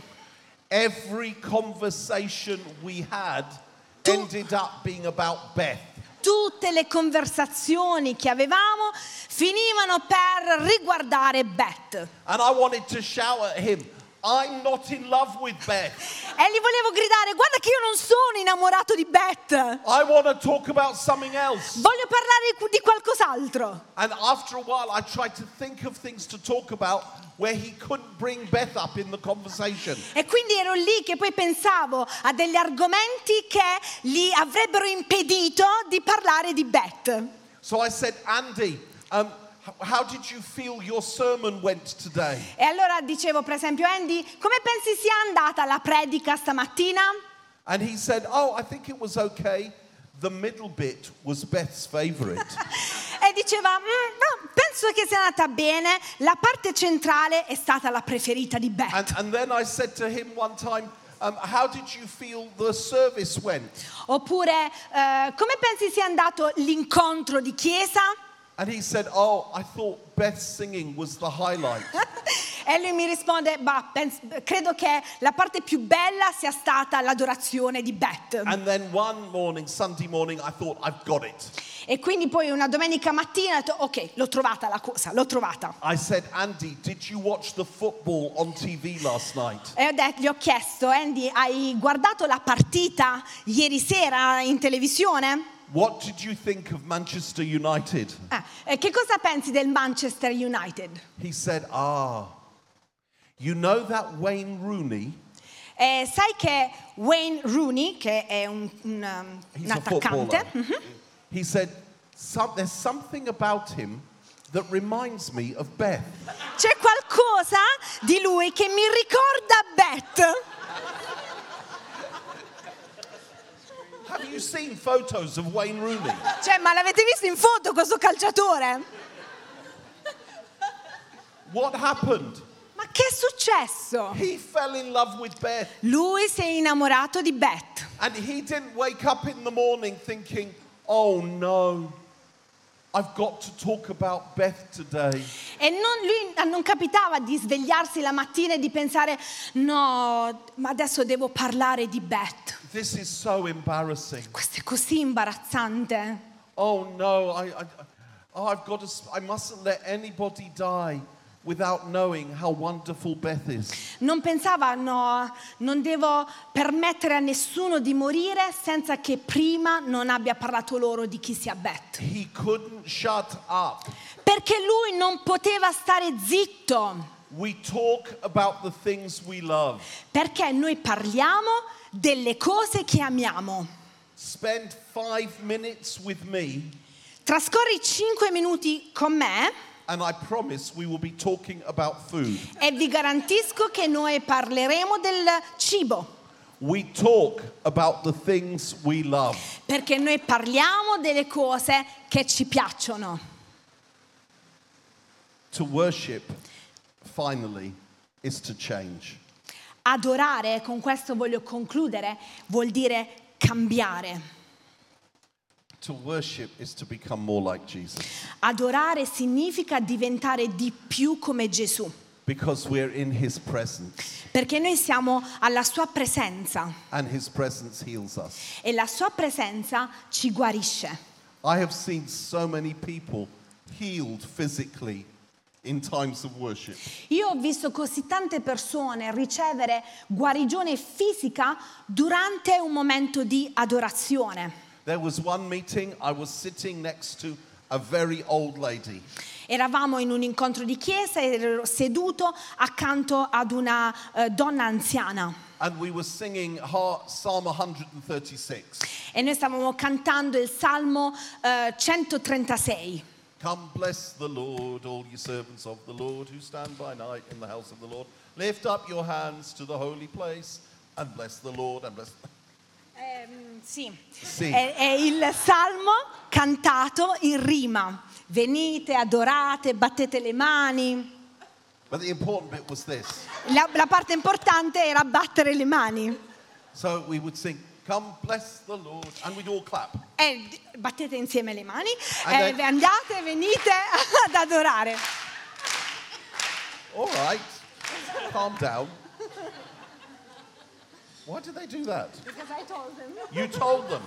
Every conversation we had Tu- ended up being about Beth. Tutte le conversazioni che avevamo finivano per riguardare Beth. And I wanted to shout at him, I'm not in love with Beth. E gli volevo gridare: guarda che io non sono innamorato di Beth. I want to talk about something else. Voglio parlare di qualcos'altro. And after a while, I tried to think of things to talk about where he couldn't bring Beth up in the conversation. E quindi ero lì che poi pensavo a degli argomenti che gli avrebbero impedito di parlare di Beth. So I said, Andy, um, how did you feel your sermon went today? E allora dicevo, per esempio, Andy, come pensi sia andata la predica stamattina? And he said, oh, I think it was okay. The middle bit was Beth's favorite. E diceva, "Mm, no, penso che sia andata bene, la parte centrale è stata la preferita di Beth." and, and then I said to him one time, um, how did you feel the service went? Oppure, eh, come pensi sia andato l'incontro di chiesa? And he said, oh, I thought Beth's singing was the highlight. E lui mi risponde, bah, pens- credo che la parte più bella sia stata l'adorazione di Beth. And then one morning, Sunday morning, I thought, I've got it. E quindi poi una domenica mattina ho detto, ok, l'ho trovata la cosa, l'ho trovata. I said, Andy, did you watch the football on T V last night? E ho detto, gli ho chiesto, Andy, hai guardato la partita ieri sera in televisione? What did you think of Manchester United? Ah, e che cosa pensi del Manchester United? He said, ah, you know that Wayne Rooney? E sai che Wayne Rooney, che è un, un, um, He's un a attaccante, footballer. He said, "Some- there's something about him that reminds me of Beth. C'è qualcosa di lui che mi ricorda Beth. Have you seen photos of Wayne Rooney? Cioè, ma l'avete visto in foto questo calciatore? What happened? Ma che è successo? He fell in love with Beth. Lui si è innamorato di Beth. And he didn't wake up in the morning thinking, oh no, I've got to talk about Beth today. E non, lui non capitava di svegliarsi la mattina e di pensare, no, ma adesso devo parlare di Beth. This is so embarrassing. Questo è così imbarazzante. Oh no, I, I, oh, I've got to, I mustn't let anybody die without knowing how wonderful Beth is. Non pensava, no, non devo permettere a nessuno di morire senza che prima non abbia parlato loro di chi sia Beth. He couldn't shut up. Perché lui non poteva stare zitto. We talk about the things we love. Perché noi parliamo delle cose che amiamo. Spend five minutes with me. Trascorri cinque minuti con me. And I promise we will be talking about food. E vi garantisco che noi parleremo del cibo. We talk about the things we love. Perché noi parliamo delle cose che ci piacciono. To worship, finally, is to change. Adorare, con questo voglio concludere, vuol dire cambiare. To worship is to become more like Jesus. Adorare significa diventare di più come Gesù. Because we're in his presence. Perché noi siamo alla sua presenza. And his presence heals us. E la sua presenza ci guarisce. I have seen so many people healed physically in times of worship. Io ho visto così tante persone ricevere guarigione fisica durante un momento di adorazione. There was one meeting, I was sitting next to a very old lady. Eravamo in un incontro di chiesa e ero seduto accanto ad una uh, donna anziana. And we were singing Psalm one thirty-six. E noi stavamo cantando il Salmo uh, centotrentasei. Come bless the Lord, all you servants of the Lord who stand by night in the house of the Lord. Lift up your hands to the holy place and bless the Lord and bless. Eh, sì, Sì. È, è il salmo cantato in rima. Venite, adorate, battete le mani. But the important bit was this. La, la parte importante era battere le mani. So we would sing, come bless the Lord, and we'd all clap. E battete insieme le mani. And E then- andate, venite ad adorare. All right, calm down. Why did they do that? Because I told them. You told them.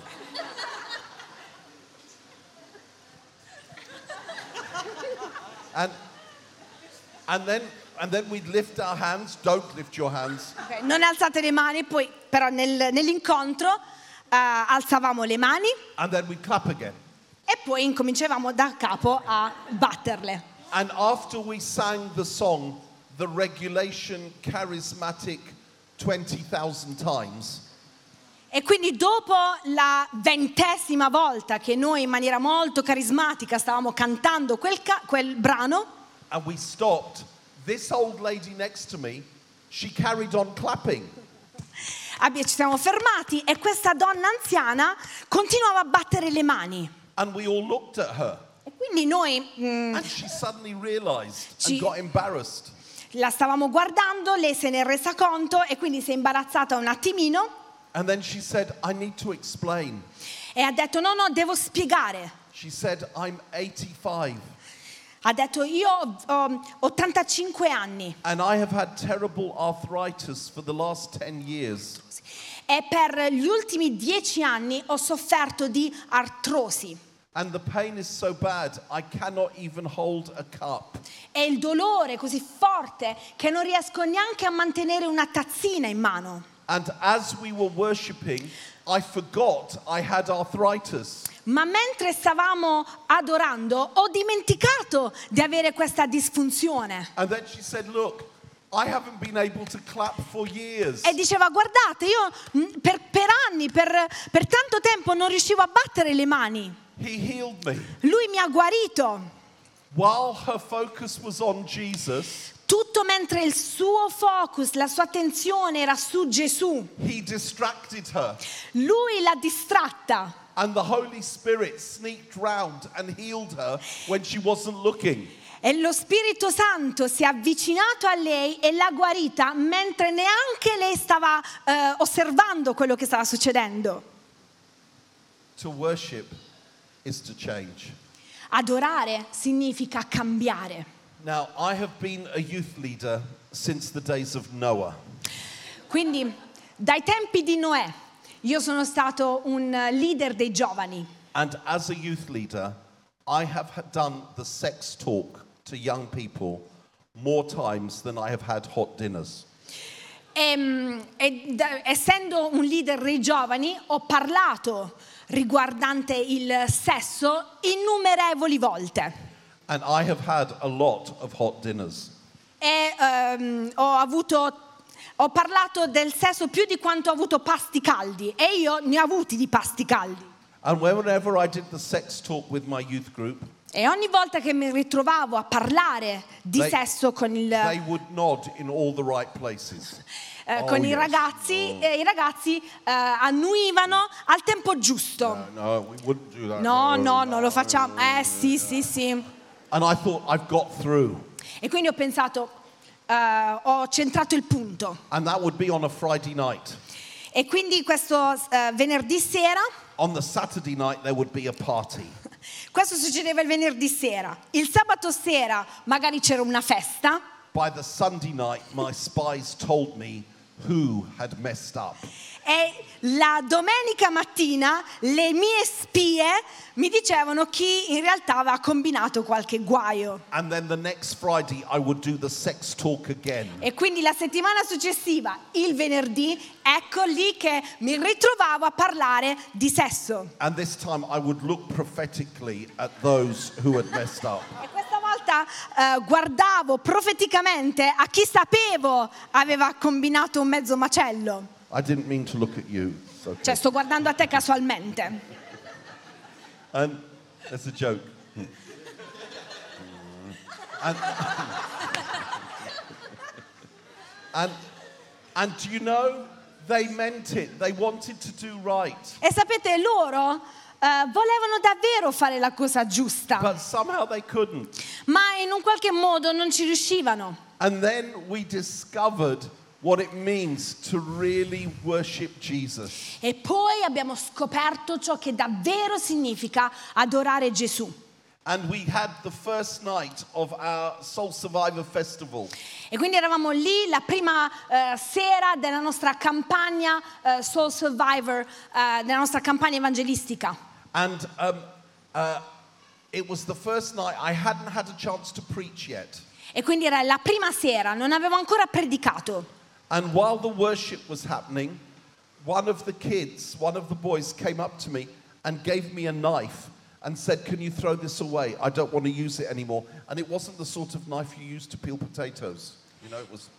And and then and then we'd lift our hands. Don't lift your hands. Ok, non alzate le mani, poi però nel- nell'incontro eh, alzavamo le mani And then we'd clap again. e poi incominciavamo da capo a batterle. And after we sang the song, the regulation charismatic twenty thousand times, E quindi dopo la ventesima volta che noi in maniera molto carismatica stavamo cantando quel, ca- quel brano, and we stopped, this old lady next to me, she carried on clapping. abbi- ci siamo fermati e questa donna anziana continuava a battere le mani. And we all looked at her. E quindi noi mm, And she suddenly realized She- and got embarrassed. la stavamo guardando, lei se ne è resa conto e quindi si è imbarazzata un attimino And then she said, I need to explain. e ha detto no, no, devo spiegare. She said, I'm eighty-five Ha detto io ho ottantacinque anni and I have had terrible arthritis for the last ten years. e per gli ultimi dieci anni ho sofferto di artrosi. And the pain is so bad, I cannot even hold a cup. E il dolore è così forte che non riesco neanche a mantenere una tazzina in mano. And as we were worshiping, I forgot I had arthritis. Ma mentre stavamo adorando ho dimenticato di avere questa disfunzione. And then she said, look, I haven't been able to clap for years. E diceva guardate io mm, per, per anni, per, per tanto tempo non riuscivo a battere le mani. He healed me. Lui mi ha guarito. while her focus was on Jesus, tutto mentre il suo focus, la sua attenzione era su Gesù, he distracted her. lui l'ha distratta. And the Holy Spirit sneaked round and healed her when she wasn't looking. E lo Spirito Santo si è avvicinato a lei e l'ha guarita mentre neanche lei stava eh, osservando quello che stava succedendo. To worship is to change. Adorare significa cambiare. Now, I have been a youth leader since the days of Noah. Quindi, dai tempi di Noè, io sono stato un leader dei giovani. And as a youth leader, I have ha- done the sex talk to young people more times than I have had hot dinners. E, e, da, essendo un leader dei giovani, ho parlato riguardante il sesso innumerevoli volte. And I have had a lot of hot dinners. E ehm, ho avuto ho parlato del sesso più di quanto ho avuto pasti caldi, e io ne ho avuti di pasti caldi. And whenever I did the sex talk with my youth group, E ogni volta che mi ritrovavo a parlare di They- sesso con, il, they would nod in all the right places. eh, Oh, con i yes. ragazzi, e i ragazzi eh, annuivano al tempo giusto. No, we wouldn't do that. No, no, non lo facciamo. Eh sì, sì, sì. And I thought, I've got through. E quindi ho pensato, eh, ho centrato il punto. And that would be on a Friday night. E quindi questo eh, venerdì sera, On the Saturday night, there would be a party. questo succedeva il venerdì sera. Il sabato sera magari c'era una festa. By the Sunday night, my spies told me who had messed up. E la domenica mattina le mie spie mi dicevano chi in realtà aveva combinato qualche guaio. And then the next Friday, I would do the sex talk again. E quindi la settimana successiva, il venerdì, ecco lì che mi ritrovavo a parlare di sesso. And this time, I would look prophetically at those who had messed up. E questa volta eh, guardavo profeticamente a chi sapevo aveva combinato un mezzo macello. I didn't mean to look at you. It's okay. Cioè sto guardando a te casualmente. And that's a joke. and, and, and do you know, they meant it. They wanted to do right. E sapete, loro eh, volevano davvero fare la cosa giusta, But somehow they couldn't. ma in un qualche modo non ci riuscivano. And then we discovered what it means to really worship Jesus. E poi abbiamo scoperto ciò che davvero significa adorare Gesù. And we had the first night of our Soul Survivor Festival. E quindi eravamo lì la prima eh, sera della nostra campagna eh, Soul Survivor, eh, della nostra campagna evangelistica. And um, uh, it was the first night I hadn't had a chance to preach yet. E quindi era la prima sera, non avevo ancora predicato. And while the worship was happening, one of the kids, one of the boys came up to me and gave me a knife and said, "Can you throw this away? I don't want to use it anymore." And it wasn't the sort of knife you use to peel potatoes. You know, it was...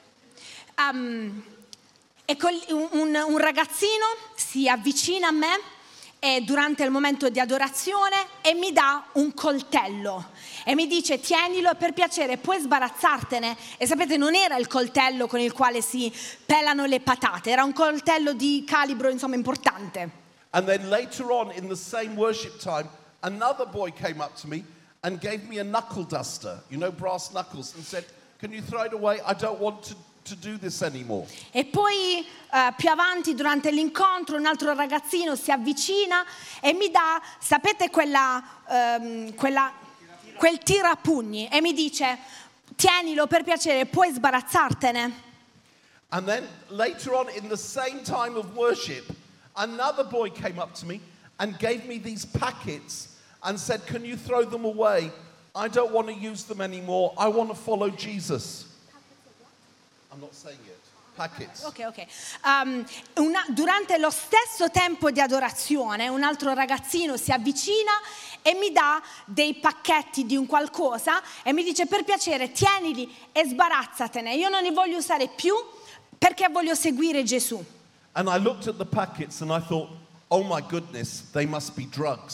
Um, e col- un, un ragazzino si avvicina a me e durante il momento di adorazione e mi dà un coltello e mi dice: tienilo, per piacere puoi sbarazzartene. E sapete, non era il coltello con il quale si pelano le patate, era un coltello di calibro insomma importante. And then later on in the same worship time, another boy came up to me and gave me a knuckle duster, you know, brass knuckles, and said, "Can you throw it away? I don't want to, to do this anymore." E poi eh, più avanti durante l'incontro un altro ragazzino si avvicina e mi dà, sapete, quella, ehm, quella, quel tirapugni e mi dice: tienilo, per piacere puoi sbarazzartene. And then later on in the same time of worship, another boy came up to me and gave me these packets and said, "Can you throw them away? I don't want to use them anymore. I want to follow Jesus." I'm not saying it. Packets. Ok, ok. Um, una- durante lo stesso tempo di adorazione un altro ragazzino si avvicina e mi dà dei pacchetti di un qualcosa e mi dice: per piacere tienili e sbarazzatene, io non li voglio usare più perché voglio seguire Gesù. And I looked at the packets and I thought, "Oh my goodness, they must be drugs."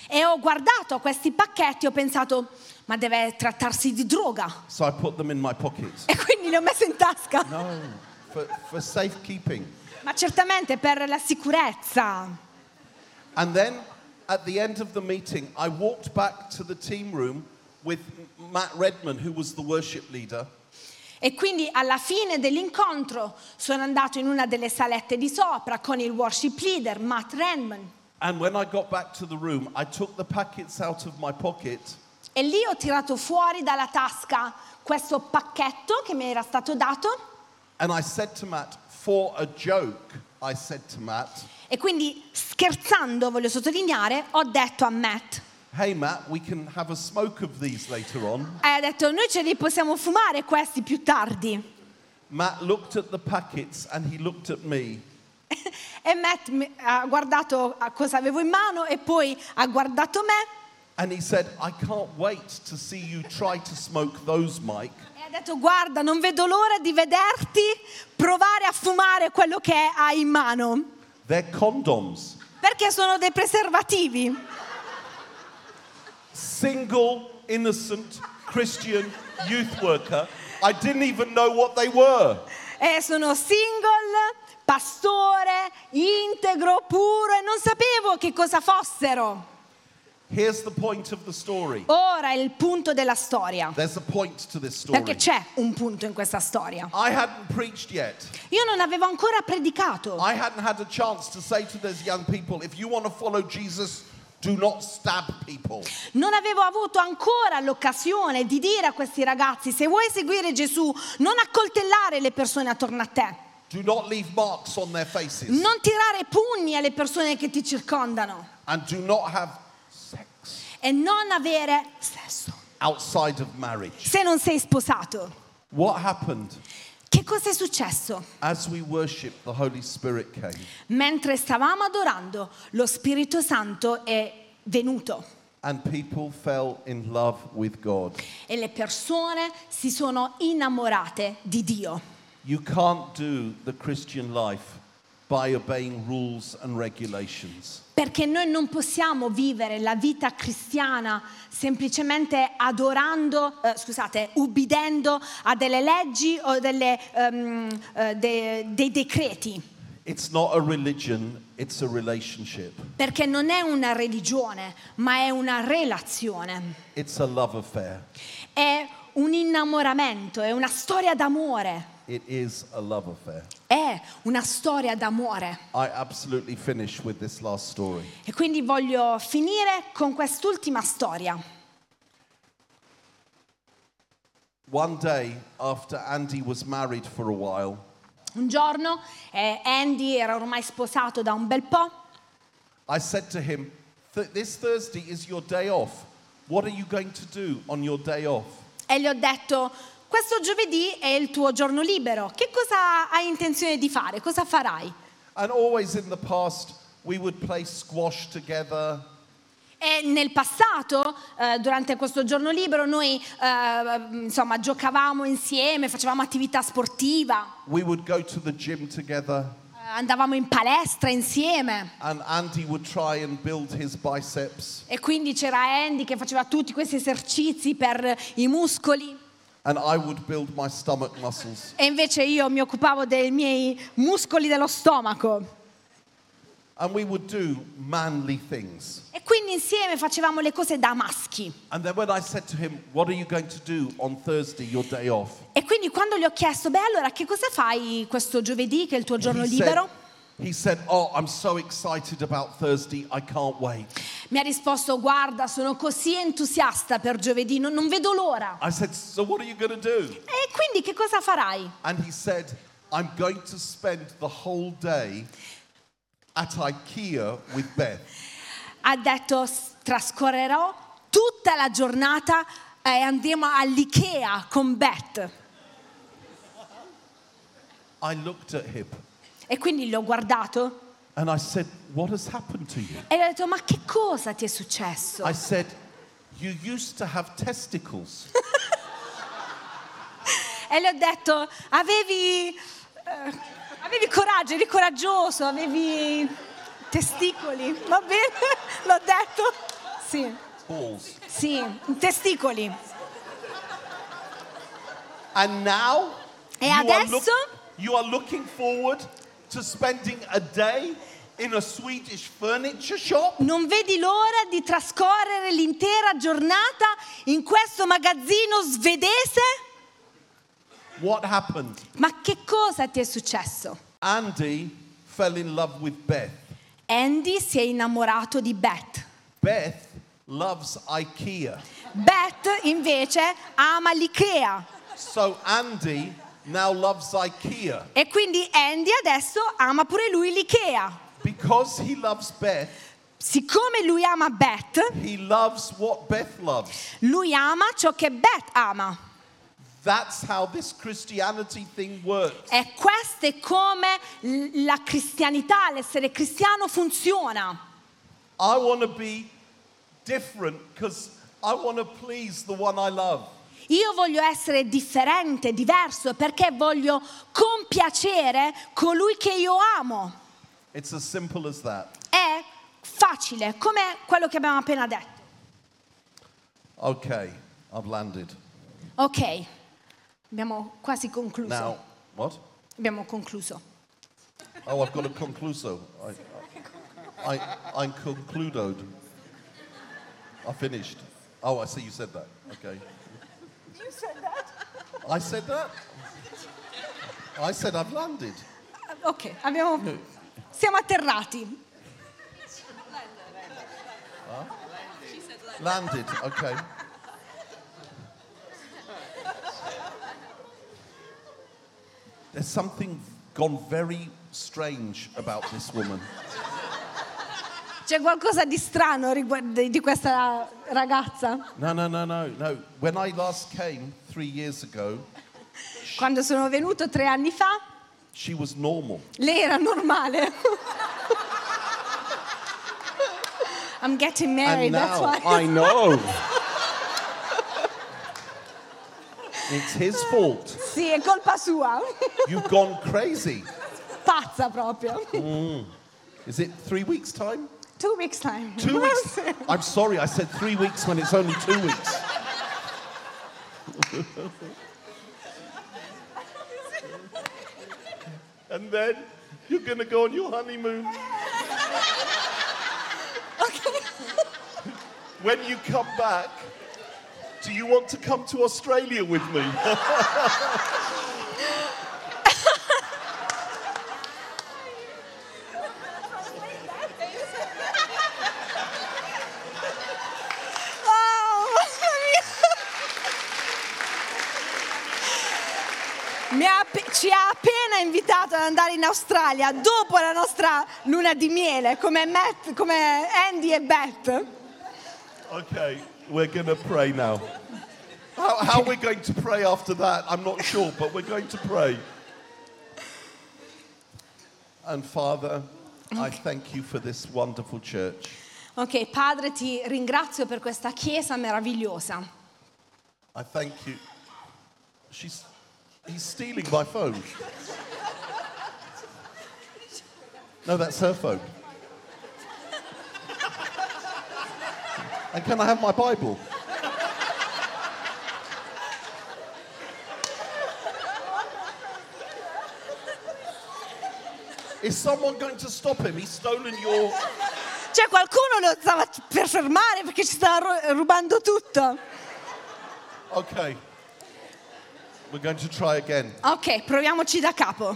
E ho guardato questi pacchetti e ho pensato, ma deve trattarsi di droga. So I put them in my pocket. E quindi li ho messi in tasca. No, for, for safekeeping. Ma certamente per la sicurezza. And then at the end of the meeting, I walked back to the team room with Matt Redman, who was the worship leader. E quindi alla fine dell'incontro sono andato in una delle salette di sopra con il worship leader, Matt Redman. And when I got back to the room, I took the packets out of my pocket. E lì ho tirato fuori dalla tasca questo pacchetto che mi era stato dato. And I said to Matt, for a joke, I said to Matt, E quindi scherzando, voglio sottolineare, ho detto a Matt, hey Matt, we can have a smoke of these later on. e ha detto, noi ce li possiamo fumare questi più tardi. Matt looked at the packets and he looked at me. E Matt mi- ha guardato a cosa avevo in mano e poi ha guardato me And he said, I can't wait to see you try to smoke those, Mike. e ha detto, guarda, non vedo l'ora di vederti provare a fumare quello che hai in mano, They're condoms. perché sono dei preservativi. Single, innocent, Christian youth worker. I didn't even know what they were. E sono single, pastore, integro, puro e non sapevo che cosa fossero. Here's the point of the story. Ora è il punto della storia, There's a point to this story. perché c'è un punto in questa storia. I hadn't preached yet. Io non avevo ancora predicato. I hadn't had a chance to say to those young people, if you want to follow Jesus, do not stab people. Non avevo avuto ancora l'occasione di dire a questi ragazzi, se vuoi seguire Gesù, non accoltellare le persone attorno a te. Do not leave marks on their faces. Non tirare pugni alle persone che ti circondano. And do not have sex E non avere sesso outside of marriage. se non sei sposato. What happened? Che cosa è successo? As we worshiped, the Holy Spirit came. Mentre stavamo adorando, lo Spirito Santo è venuto And people fell in love with God. e le persone si sono innamorate di Dio. You can't do the Christian life by obeying rules and regulations. Perché noi non possiamo vivere la vita cristiana semplicemente adorando, eh, scusate, ubbidendo a delle leggi o delle, ehm, eh, de- dei decreti. It's not a religion, it's a relationship. Perché non è una religione, ma è una relazione. It's a love affair. È un innamoramento, è una storia d'amore. It is a love affair. È una storia d'amore. I absolutely finish with this last story. E quindi voglio finire con quest'ultima storia. One day, after Andy was married for a while, Un giorno eh, Andy era ormai sposato da un bel po'. I said to him, "Th- this Thursday is your day off. What are you going to do on your day off?" E gli ho detto, questo giovedì è il tuo giorno libero, che cosa hai intenzione di fare? Cosa farai? And always in the past, we would play squash together. E nel passato, eh, durante questo giorno libero, noi eh, insomma giocavamo insieme, facevamo attività sportiva, We would go to the gym together. eh, andavamo in palestra insieme. And Andy would try and build his biceps. E quindi c'era Andy che faceva tutti questi esercizi per i muscoli. And I would build my stomach muscles. E invece io mi occupavo dei miei muscoli dello stomaco. And we would do manly things. E quindi insieme facevamo le cose da maschi. And then when I said to him, what are you going to do on Thursday, your day off? E quindi quando gli ho chiesto, beh allora che cosa fai questo giovedì che è il tuo giorno He libero? said, he said, oh, I'm so excited about Thursday, I can't wait. Mi ha risposto, guarda, sono così entusiasta per giovedì, non, non vedo l'ora. I said, so what are you going to do? E quindi che cosa farai? And he said, I'm going to spend the whole day at IKEA with Beth. Ha detto, "S- trascorrerò tutta la giornata e andremo all'Ikea con Beth. I looked at him E quindi l'ho guardato and I said, what has happened to you? e gli ho detto, ma che cosa ti è successo? I said, you used to have testicles. E le ho detto, avevi, eh, avevi coraggio, eri coraggioso, avevi testicoli, va bene? L'ho detto? Sì, balls. sì, testicoli. And now E you, are adesso? look- you are looking forward to spending a day in a Swedish furniture shop? Non vedi l'ora di trascorrere l'intera giornata in questo magazzino svedese? What happened? Ma che cosa ti è successo? Andy fell in love with Beth. Andy si è innamorato di Beth. Beth loves IKEA. Beth invece ama l'Ikea. So Andy now loves IKEA. E quindi Andy adesso ama pure lui l'Ikea. Because he loves Beth, Siccome lui ama Beth, he loves what Beth loves. lui ama ciò che Beth ama. That's how this Christianity thing works. E questo è come l- la cristianità, l'essere cristiano funziona. I want to be different because I want to please the one I love. Io voglio essere differente, diverso, perché voglio compiacere colui che io amo. It's as simple as that. È facile, come quello che abbiamo appena detto. Okay, I've landed. Ok, abbiamo quasi concluso. Now, what? Abbiamo concluso. Oh, I've got a concluso. I, I, I'm concludoed. I finished. Oh, I see you said that. Okay. You said that? I said that? I said I've landed. Ok, abbiamo, siamo atterrati. Landed, okay. There's something gone very strange about this woman. C'è qualcosa di strano riguardo di questa ragazza? No, no, no, no, no. When I last came three years ago, Quando sono venuto tre anni fa, she was normal. lei era normale. I'm getting married, And that's now why. I know. It's his fault. Sì, è colpa sua. You've gone crazy. Pazza proprio. Is it three weeks' time? Two weeks time. Two weeks? I'm sorry, I said three weeks when it's only two weeks. And then you're going to go on your honeymoon. When you come back, do you want to come to Australia with me? Oh, mamma mia. Mi ha app- ci ha appena invitato ad andare in Australia dopo la nostra luna di miele, come, Matt, come Andy e Beth. Okay, we're going to pray now. How, how we're going to pray after that, I'm not sure, but we're going to pray. And Father, I thank you for this wonderful church. Ok, Padre, ti ringrazio per questa chiesa meravigliosa. I thank you. She's, he's stealing my phone. No, that's her phone. And can I have my Bible? Is someone going to stop him? He's stolen your... Cioè qualcuno lo stava per fermare perché ci stava ru- rubando tutto. Okay. We're going to try again. Ok, proviamoci da capo.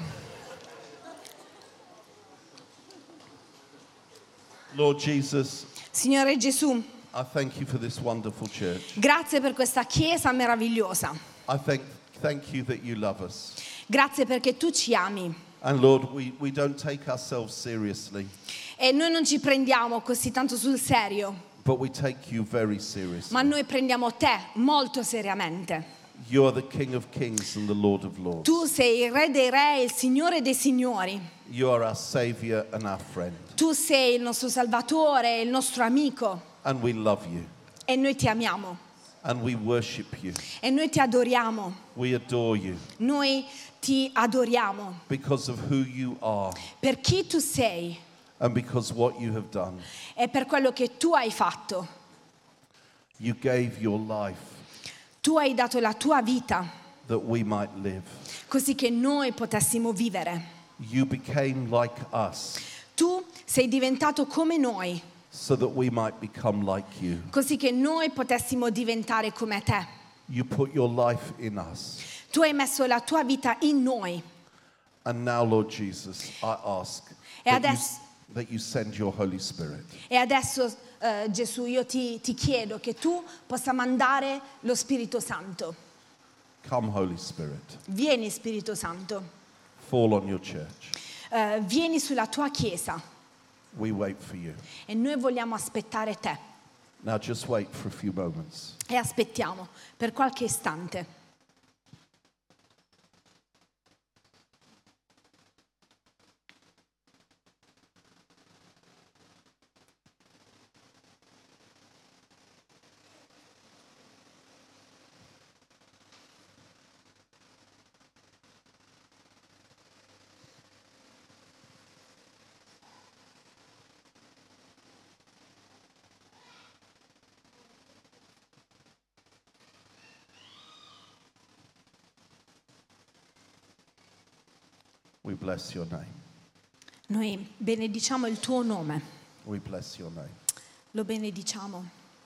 Lord Jesus, Signore Gesù, I thank you for this wonderful church. grazie per questa chiesa meravigliosa. I thank, thank you that you love us. Grazie perché tu ci ami. And Lord, we, we don't take ourselves seriously, E noi non ci prendiamo così tanto sul serio, but we take you very seriously. ma noi prendiamo te molto seriamente. You are the King of Kings and the Lord of Lords. Tu sei il Re dei Re, il Signore dei Signori. You are our Savior and our friend. Tu sei il nostro Salvatore, il nostro amico. And we love you. E noi ti amiamo. And we worship you. E noi ti adoriamo. We adore you Noi ti adoriamo. because of who you are Per chi tu sei and because what you have done. e per quello che tu hai fatto. You gave your life Tu hai dato la tua vita that we might live. così che noi potessimo vivere. You became like us Tu sei diventato come noi, so that we might become like you. così che noi potessimo diventare come te. You put your life in us. Tu hai messo la tua vita in noi. And now, Lord Jesus, I ask E that you, adesso- that you send your Holy Spirit. E adesso, eh, Gesù, io ti, ti chiedo che tu possa mandare lo Spirito Santo. Come, Holy Spirit. Vieni, Spirito Santo. Fall on your church. Eh, vieni sulla tua Chiesa We wait for you. e noi vogliamo aspettare te. Now just wait for a few moments. E aspettiamo per qualche istante. We bless your name. Noi benediciamo il tuo nome, We bless your name. lo benediciamo.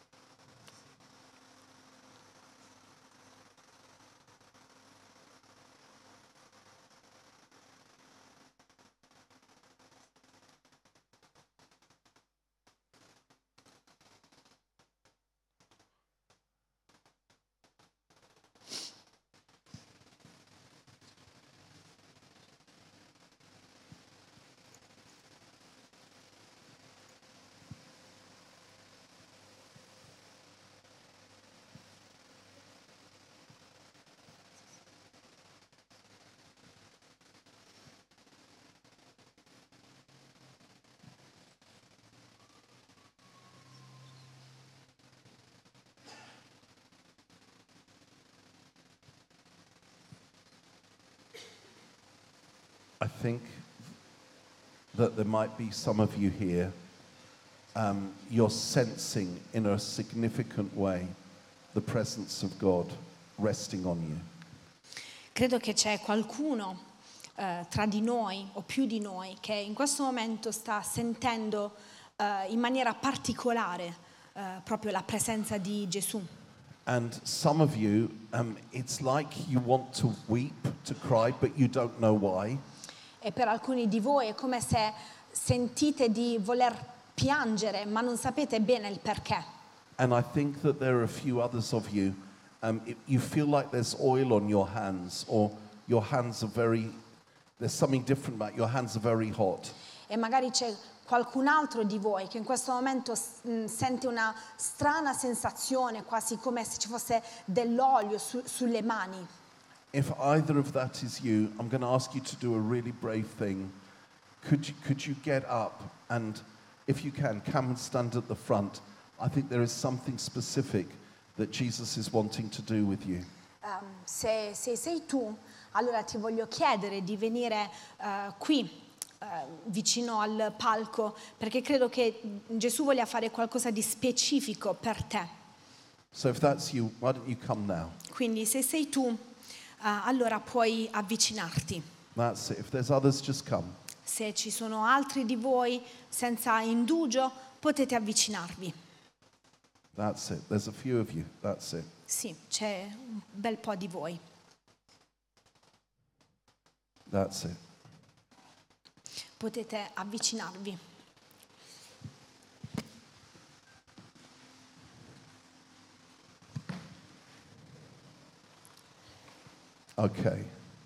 I think that there might be some of you here, um, you're sensing in a significant way the presence of God resting on you. Credo che c'è qualcuno eh, tra di noi o più di noi che in questo momento sta sentendo eh, in maniera particolare eh, proprio la presenza di Gesù. And some of you, um, it's like you want to weep, to cry, but you don't know why. E per alcuni di voi è come se sentite di voler piangere, ma non sapete bene il perché. And I think that there are a few others of you, um, it, you feel like there's oil on your hands, or your hands are very, there's something different about your hands are very hot. E magari c'è qualcun altro di voi che in questo momento mh, sente una strana sensazione, quasi come se ci fosse dell'olio su, sulle mani. If either of that is you, I'm going to ask you to do a really brave thing. Could you, could you get up and, if you can, come and stand at the front? I think there is something specific that Jesus is wanting to do with you. Um, se, se sei tu, allora ti voglio chiedere di venire uh, qui uh, vicino al palco, perché credo che Gesù voglia fare qualcosa di specifico per te. So if that's you, why don't you come now? Quindi se sei tu, uh, allora puoi avvicinarti. That's it. If there's others, just come. Se ci sono altri di voi, senza indugio, potete avvicinarvi. That's it. There's a few of you. That's it. Sì, c'è un bel po' di voi. That's it. Potete avvicinarvi. Okay.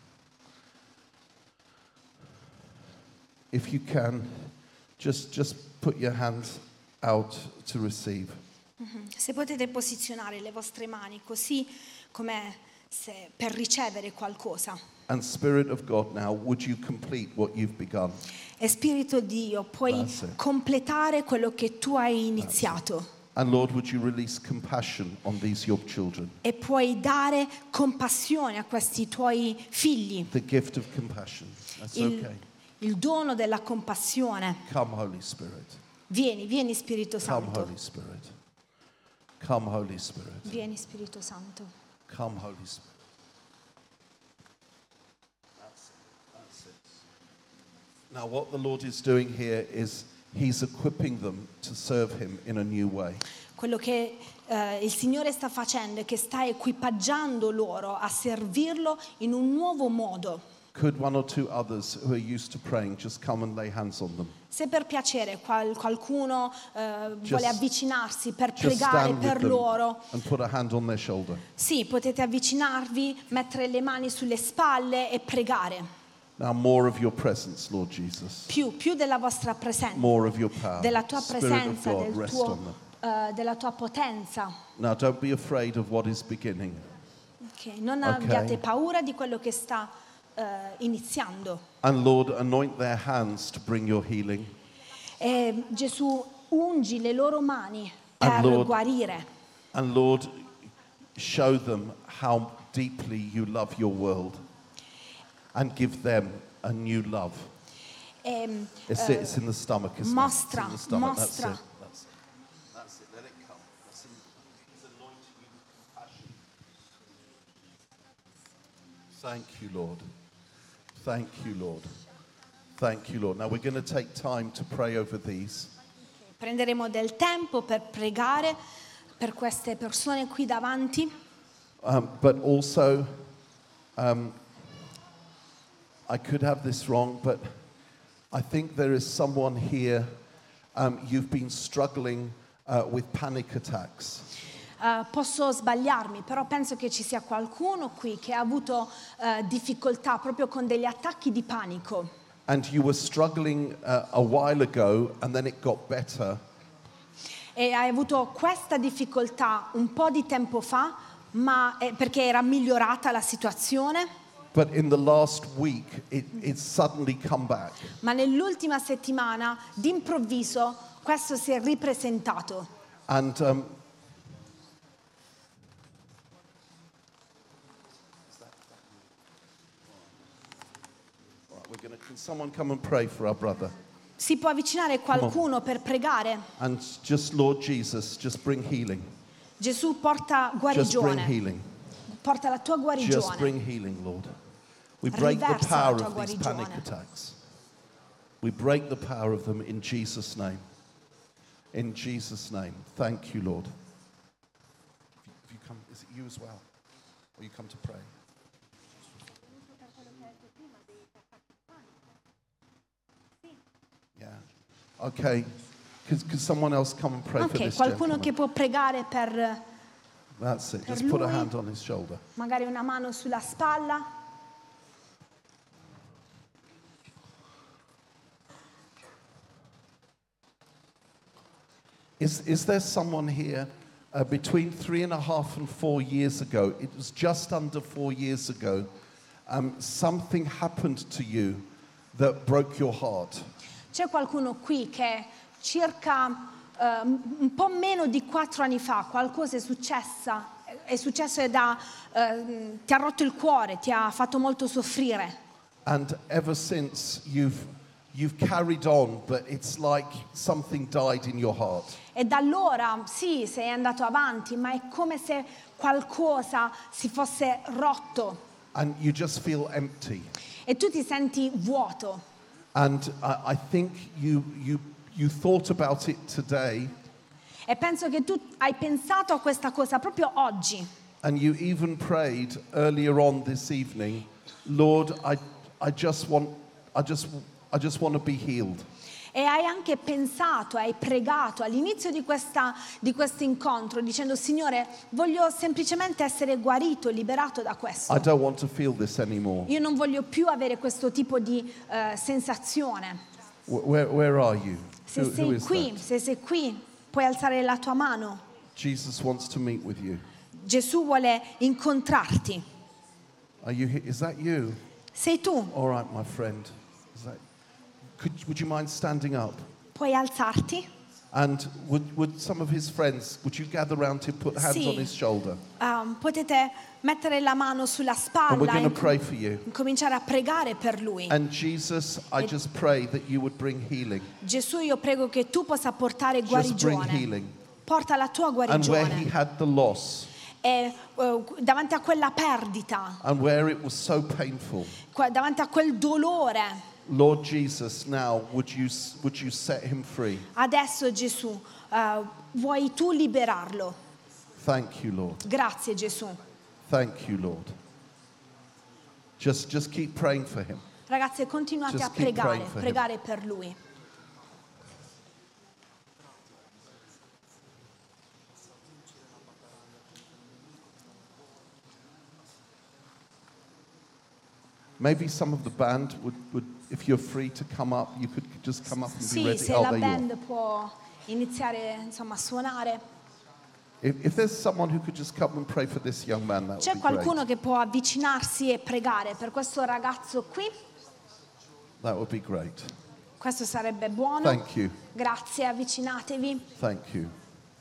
If you can, just just put your hands out to receive. Se potete posizionare le vostre mani così come se per ricevere qualcosa. And Spirit of God, now, would you complete what you've begun? E Spirito Dio, puoi That's it. completare quello che tu hai iniziato. And Lord, would you release compassion on these your children? E puoi dare compassione a questi tuoi figli. The gift of compassion. That's Il, okay. il dono della compassione. Come, Holy Spirit. Vieni, vieni Spirito Come, Santo. Holy Spirit. Come, Holy Spirit. Vieni Spirito Santo. Come, Holy Spirit. That's it. That's it. Now, what the Lord is doing here is He's equipping them to serve Him in a new way. Quello che eh, il Signore sta facendo è che sta equipaggiando loro a servirlo in un nuovo modo. Could one or two others who are used to praying just come and lay hands on them? Se per piacere qual- qualcuno eh, Just- vuole avvicinarsi per Just pregare stand with per them loro, and put a hand on their shoulder. sì, potete avvicinarvi, mettere le mani sulle spalle e pregare. Now, more of your presence, Lord Jesus. Più, più della vostra presenza, More of your power. della tua Spirit of presenza, God, del rest tuo, on them. eh, della tua potenza. Now, don't be afraid of what is beginning. Ok, non Ok. abbiate paura di quello che sta eh, iniziando. And Lord, anoint their hands to bring your healing. E Gesù, ungi le loro mani per And Lord- guarire. And Lord, show them how deeply you love your world and give them a new love. E, It's, eh, it's in the stomach, isn't mostra, it? It's in the stomach. mostra. That's it. That's it. That's it. Let it come. That's in, he's anointing you with passion. Thank you, Lord. Thank you, Lord. Thank you, Lord. Now we're going to take time to pray over these. Prenderemo del tempo per pregare per queste persone qui davanti, Um, but also, um, I could have this wrong, but I think there is someone here, um, you've been struggling uh, with panic attacks. Eh, posso sbagliarmi, però penso che ci sia qualcuno qui che ha avuto eh, difficoltà proprio con degli attacchi di panico. And you were struggling uh, a while ago, and then it got better. E hai avuto questa difficoltà un po' di tempo fa, ma eh, perché era migliorata la situazione, But in the last week, it, it's suddenly come back. ma nell'ultima settimana d'improvviso questo si è ripresentato. And um, all right, we're gonna, can someone come and pray for our brother? Si può avvicinare qualcuno per pregare? And just, Lord Jesus, just bring healing. Gesù porta Just bring guarigione, healing. porta la tua Just guarigione. bring healing, Lord. We break the Riversa power la tua of these guarigione. panic attacks. We break the power of them in Jesus' name. In Jesus' name. Thank you, Lord. If you come, is it you as well? Or you come to pray? Yeah. Okay. Could, could someone else come and pray for Ok, this qualcuno gentleman? che può pregare per That's it. per Just put a lui. hand on his shoulder. magari una mano sulla spalla. Is, is there someone here uh, between three and a half and four years ago? It was just under four years ago. Um, something happened to you that broke your heart. C'è qualcuno qui che circa eh, un po' meno di quattro anni fa qualcosa è successa, è successo ed ha, eh, ti ha rotto il cuore, ti ha fatto molto soffrire. And ever since you've, you've carried on, but it's like something died in your heart. E da allora sì, sei andato avanti, ma è come se qualcosa si fosse rotto And you just feel empty. e tu ti senti vuoto. And I, I think you, you, you thought about it today, E penso che tu hai pensato a questa cosa proprio oggi. and you even prayed earlier on this evening, Lord, I, I just want, I just, I just want to be healed. E hai anche pensato, hai pregato all'inizio di questa, di questo incontro dicendo: Signore, voglio semplicemente essere guarito, liberato da questo. I don't want to feel this anymore. Io non voglio più avere questo tipo di eh, sensazione. Wh- Where, where are you? Se Who- who sei is qui, that? se sei qui, puoi alzare la tua mano. Jesus wants to meet with you. Gesù vuole incontrarti. Are you? he- Is that you? Sei tu, All right, my friend. Is that? Could, would you mind standing up? puoi alzarti. And would, would some of his friends, would you gather around him, put hands Sì. on his shoulder? Um, potete mettere la mano sulla And we're spalla going e to pray for you. cominciare a pregare per lui. And Jesus, I E- just pray that you would bring healing. Gesù, io prego che tu possa portare Just bring guarigione. healing. porta alla tua and where he guarigione. had the loss E eh, davanti a quella perdita, and where it was so painful. qua- davanti a quel dolore, Lord Jesus, now would you would you set him free? adesso Gesù, eh, vuoi tu liberarlo? Thank you, Lord. Grazie Gesù. Thank you, Lord. Just just keep praying for him. Ragazze, continuate Just a keep pregare, praying for him. pregare per lui. Maybe some of the band would, would if you're free to come up, you could just come up and be Sì, ready. se Oh, la there you are. band può iniziare, insomma, a suonare. If, if there's someone who could just come and pray for this young man, that C'è would be great. qualcuno che può avvicinarsi e pregare per questo ragazzo qui? That would be great. Questo sarebbe buono. Thank you. Grazie, avvicinatevi. Thank you.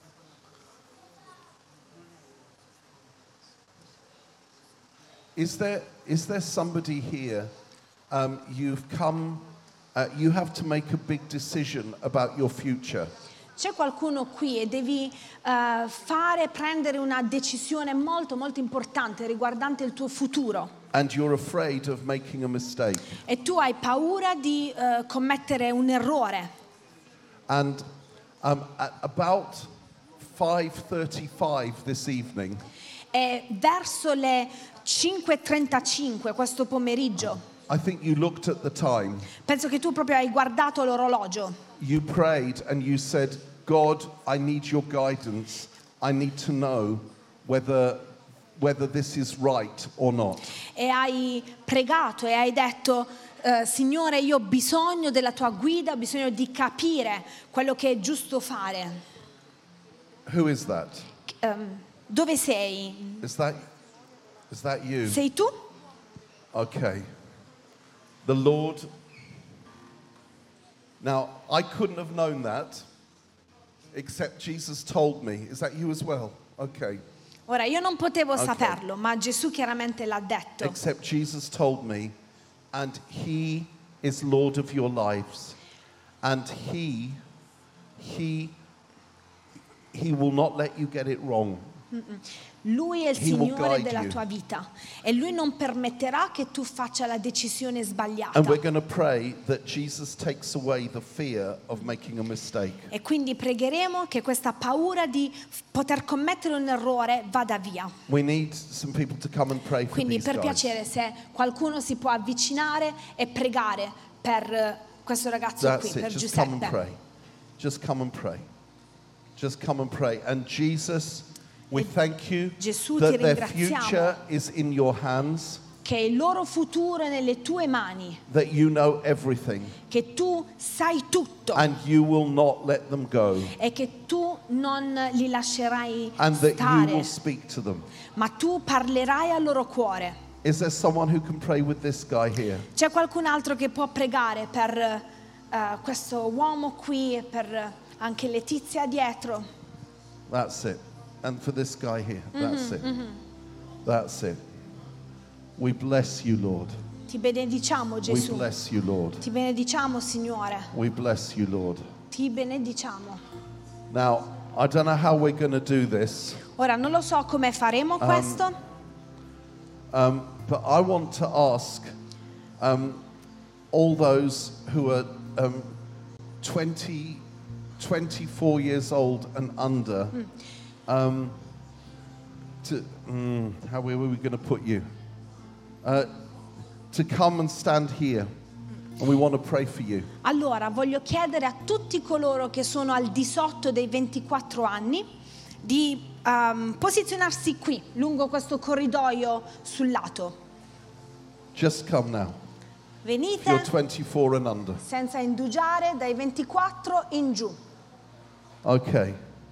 Is there is there somebody here? Um, you've come. Uh, you have to make a big decision about your future. C'è qualcuno qui e devi eh, fare, prendere una decisione molto molto importante riguardante il tuo futuro. And you're afraid of making a mistake. E tu hai paura di eh, commettere un errore. And um, at about five thirty-five this evening, E verso le cinque e trentacinque questo pomeriggio, I think you looked at the time. penso che tu proprio hai guardato l'orologio You prayed and you said, God, I need your guidance. I need to know whether, whether this is right or not. e hai pregato e hai detto eh, Signore, io ho bisogno della tua guida, ho bisogno di capire quello che è giusto fare. Who is that? Ehm, dove sei? Is that, is that you? Sei tu? Okay. The Lord. Now, I couldn't have known that except Jesus told me. Is that you as well? Okay. Ora, io non potevo Ok. saperlo, ma Gesù chiaramente l'ha detto. Except Jesus told me, and He is Lord of your lives, and He, He, He will not let you get it wrong. Lui è il He will Signore guide della you. tua vita e Lui non permetterà che tu faccia la decisione sbagliata. And we're going to pray that Jesus takes away the fear of making a mistake. E quindi pregheremo che questa paura di f- poter commettere un errore vada via. We need some people to come and pray for Quindi these per guys. piacere, se qualcuno si può avvicinare e pregare per eh, questo ragazzo That's qui, it. per Just come and Giuseppe. pray. Just come and pray. Just come and pray. And Jesus, we thank you Gesù, ti that their ringraziamo. future is in your hands, Che il loro futuro è nelle tue mani, that you know everything, che tu sai tutto and you will not let them go, e che tu non li lascerai and that you stare, will speak to them. ma tu parlerai al loro cuore. Is there someone who can pray with this guy here? C'è qualcun altro che può pregare per eh, questo uomo qui e per eh, anche Letizia dietro? That's it. And for this guy here. Mm-hmm, That's it. That's it. We bless you, Lord. Ti benediciamo We Gesù. bless you, Lord. Ti benediciamo Signore. We bless you, Lord. Ti benediciamo. Now, I don't know how we're going to do this, Ora non lo so come faremo questo, um, but I want to ask um, all those who are um, twenty, twenty-four years old and under, um, to, mm, how where were we going to put you? Uh, to come and stand here, and we want to pray for you. allora voglio chiedere a tutti coloro che sono al di sotto dei ventiquattro anni di ehm, posizionarsi qui, lungo questo corridoio sul lato. Just come now. If you're Venite twenty-four and under. senza indugiare dai ventiquattro in giù. Okay.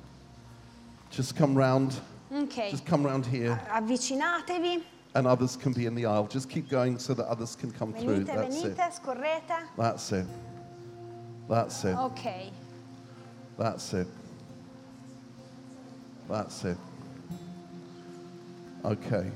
Just come round. Ok, Just come round here, avvicinatevi, and others can be in the aisle. Just keep going so that others can come through. venite, That's it. venite, scorrete. That's it. That's it. Ok, That's it. That's it. Okay.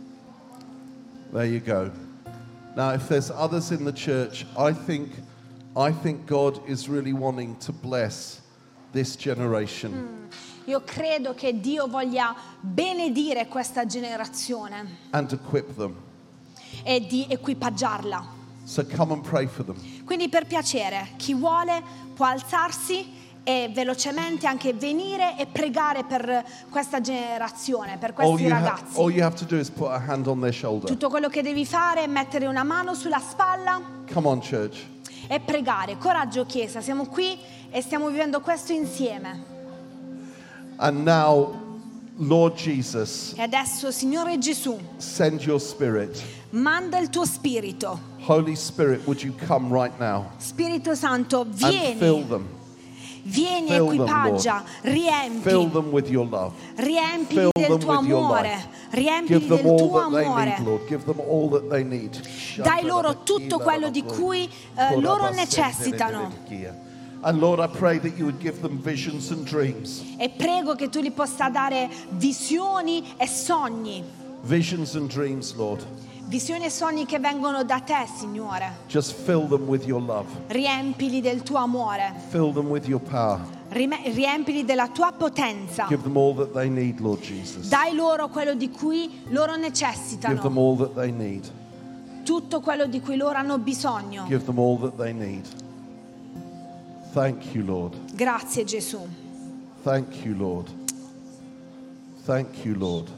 There you go. Now, if there's others in the church, I think I think God is really wanting to bless this generation. Mm. Io credo che Dio voglia benedire questa generazione And equip them. e di equipaggiarla. So come and pray for them. Quindi per piacere, chi vuole può alzarsi e velocemente anche venire e pregare per questa generazione, per All questi you, ha- ragazzi. all you have to do is put a hand on their shoulder. Tutto quello che devi fare è mettere una mano sulla spalla Come on, church. e pregare. Coraggio Chiesa, siamo qui e stiamo vivendo questo insieme. And now, Lord Jesus, E adesso, Signore Gesù, send your spirit. manda il tuo spirito. Holy Spirit, would you come right now Spirito Santo, and fill vieni, them. vieni, Fill them, equipaggia, Fill riempi, them with your love. riempili Fill del them tuo with your amore, life. riempili Give them del all tuo that they amore. need, Lord. Give them all that they need. Dai loro tutto quello di cui eh, loro necessitano. And Lord, I pray that you would give them visions and dreams. E prego che tu gli possa dare visioni e sogni. Visions and dreams, Lord. Visioni e sogni che vengono da te, Signore. Just fill them with your love. Riempili del tuo amore. Fill them with your power. Rime- riempili della tua potenza. Give them all that they need, Lord Jesus. Dai loro quello di cui loro Give them necessitano. all that they need. Tutto quello di cui loro hanno bisogno. Give them all that they need. Thank you, Lord. Grazie Gesù. Thank you, Lord. Thank you, Lord.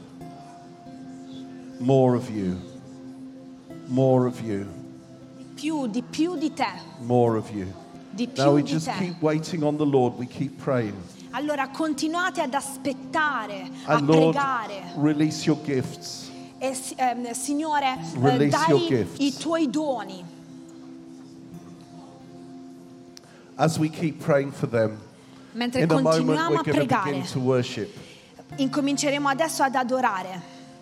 More of you. More of you. Più di più di te. More of you. Di Now più we di just te. keep waiting on the Lord. We keep praying. Allora continuate ad aspettare, a And Lord, pregare. release your gifts. E, ehm, Signore, eh, Release your dai gifts. i tuoi doni. As we keep praying for them, Mentre in a moment continuiamo we're a going to pregare, begin to worship. incominceremo adesso ad adorare.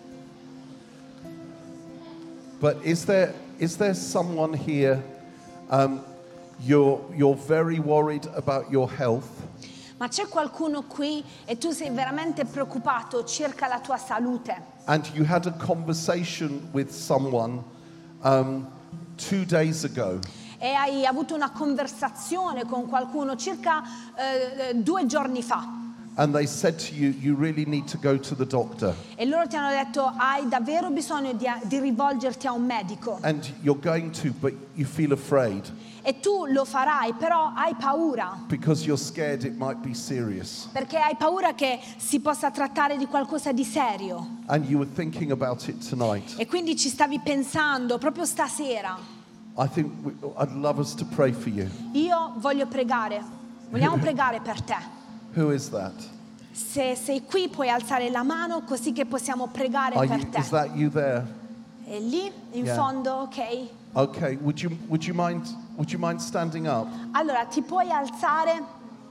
But is there is there someone here? Um, you're you're very worried about your health, Ma c'è qualcuno qui e tu sei veramente preoccupato circa la tua salute and you had a conversation with someone um, two days ago, e hai avuto una conversazione con qualcuno circa eh, due giorni fa and they said to you, you really need to go to the doctor, e loro ti hanno detto hai davvero bisogno di, di rivolgerti a un medico and you're going to, but you feel afraid e tu lo farai, però hai paura because you're scared it might be serious, perché hai paura che si possa trattare di qualcosa di serio and you were thinking about it tonight. e quindi ci stavi pensando proprio stasera. I think we, I'd love us to pray for you. Io voglio pregare, vogliamo pregare per te. Who is that? Se sei qui puoi alzare la mano così che possiamo pregare Are per you, te. is that you there? E lì in Yeah. fondo, ok? Okay, would you would you mind would you mind standing up? Allora ti puoi alzare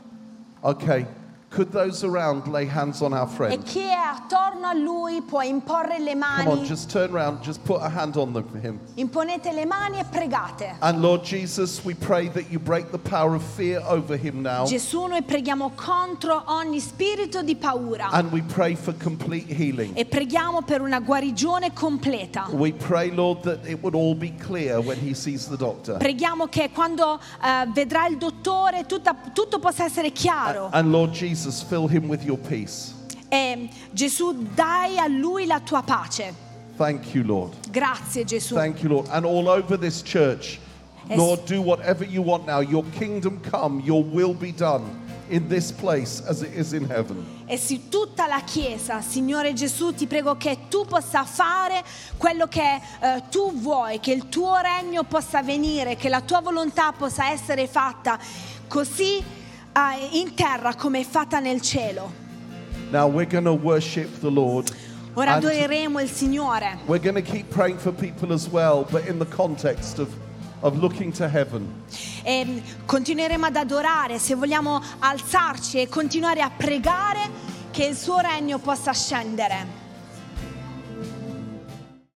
Okay. Could those around lay hands on our e friend? chi è attorno a lui può imporre le Come on, mani. just turn around, just put a hand on them for him. Imponete le mani e pregate. And Lord Jesus, we pray that you break the power of fear over him now. Gesù, noi preghiamo contro ogni spirito di paura And we pray for complete healing. e preghiamo per una guarigione completa. We pray, Lord, that it would all be clear when he sees the doctor. Preghiamo che quando eh, vedrà il dottore tutta- tutto possa essere chiaro. And Lord Jesus, fill him with your peace. E Gesù, dai a lui la tua pace. Thank you, Lord. Grazie Gesù. Thank you, Lord. And all over this church, Yes. Lord, do whatever you want now. Your kingdom come, your will be done in this place as it is in heaven. E sì, tutta la Chiesa, Signore Gesù, ti prego che tu possa fare quello che eh, tu vuoi, che il tuo regno possa venire, che la tua volontà possa essere fatta così eh, in terra come è fatta nel cielo. Now we're going to worship the Lord. Ora And adoreremo il Signore. we're going to keep praying for people as well, but in the context of, of looking to heaven. E continueremo ad adorare, se vogliamo alzarci e continuare a pregare che il suo regno possa scendere.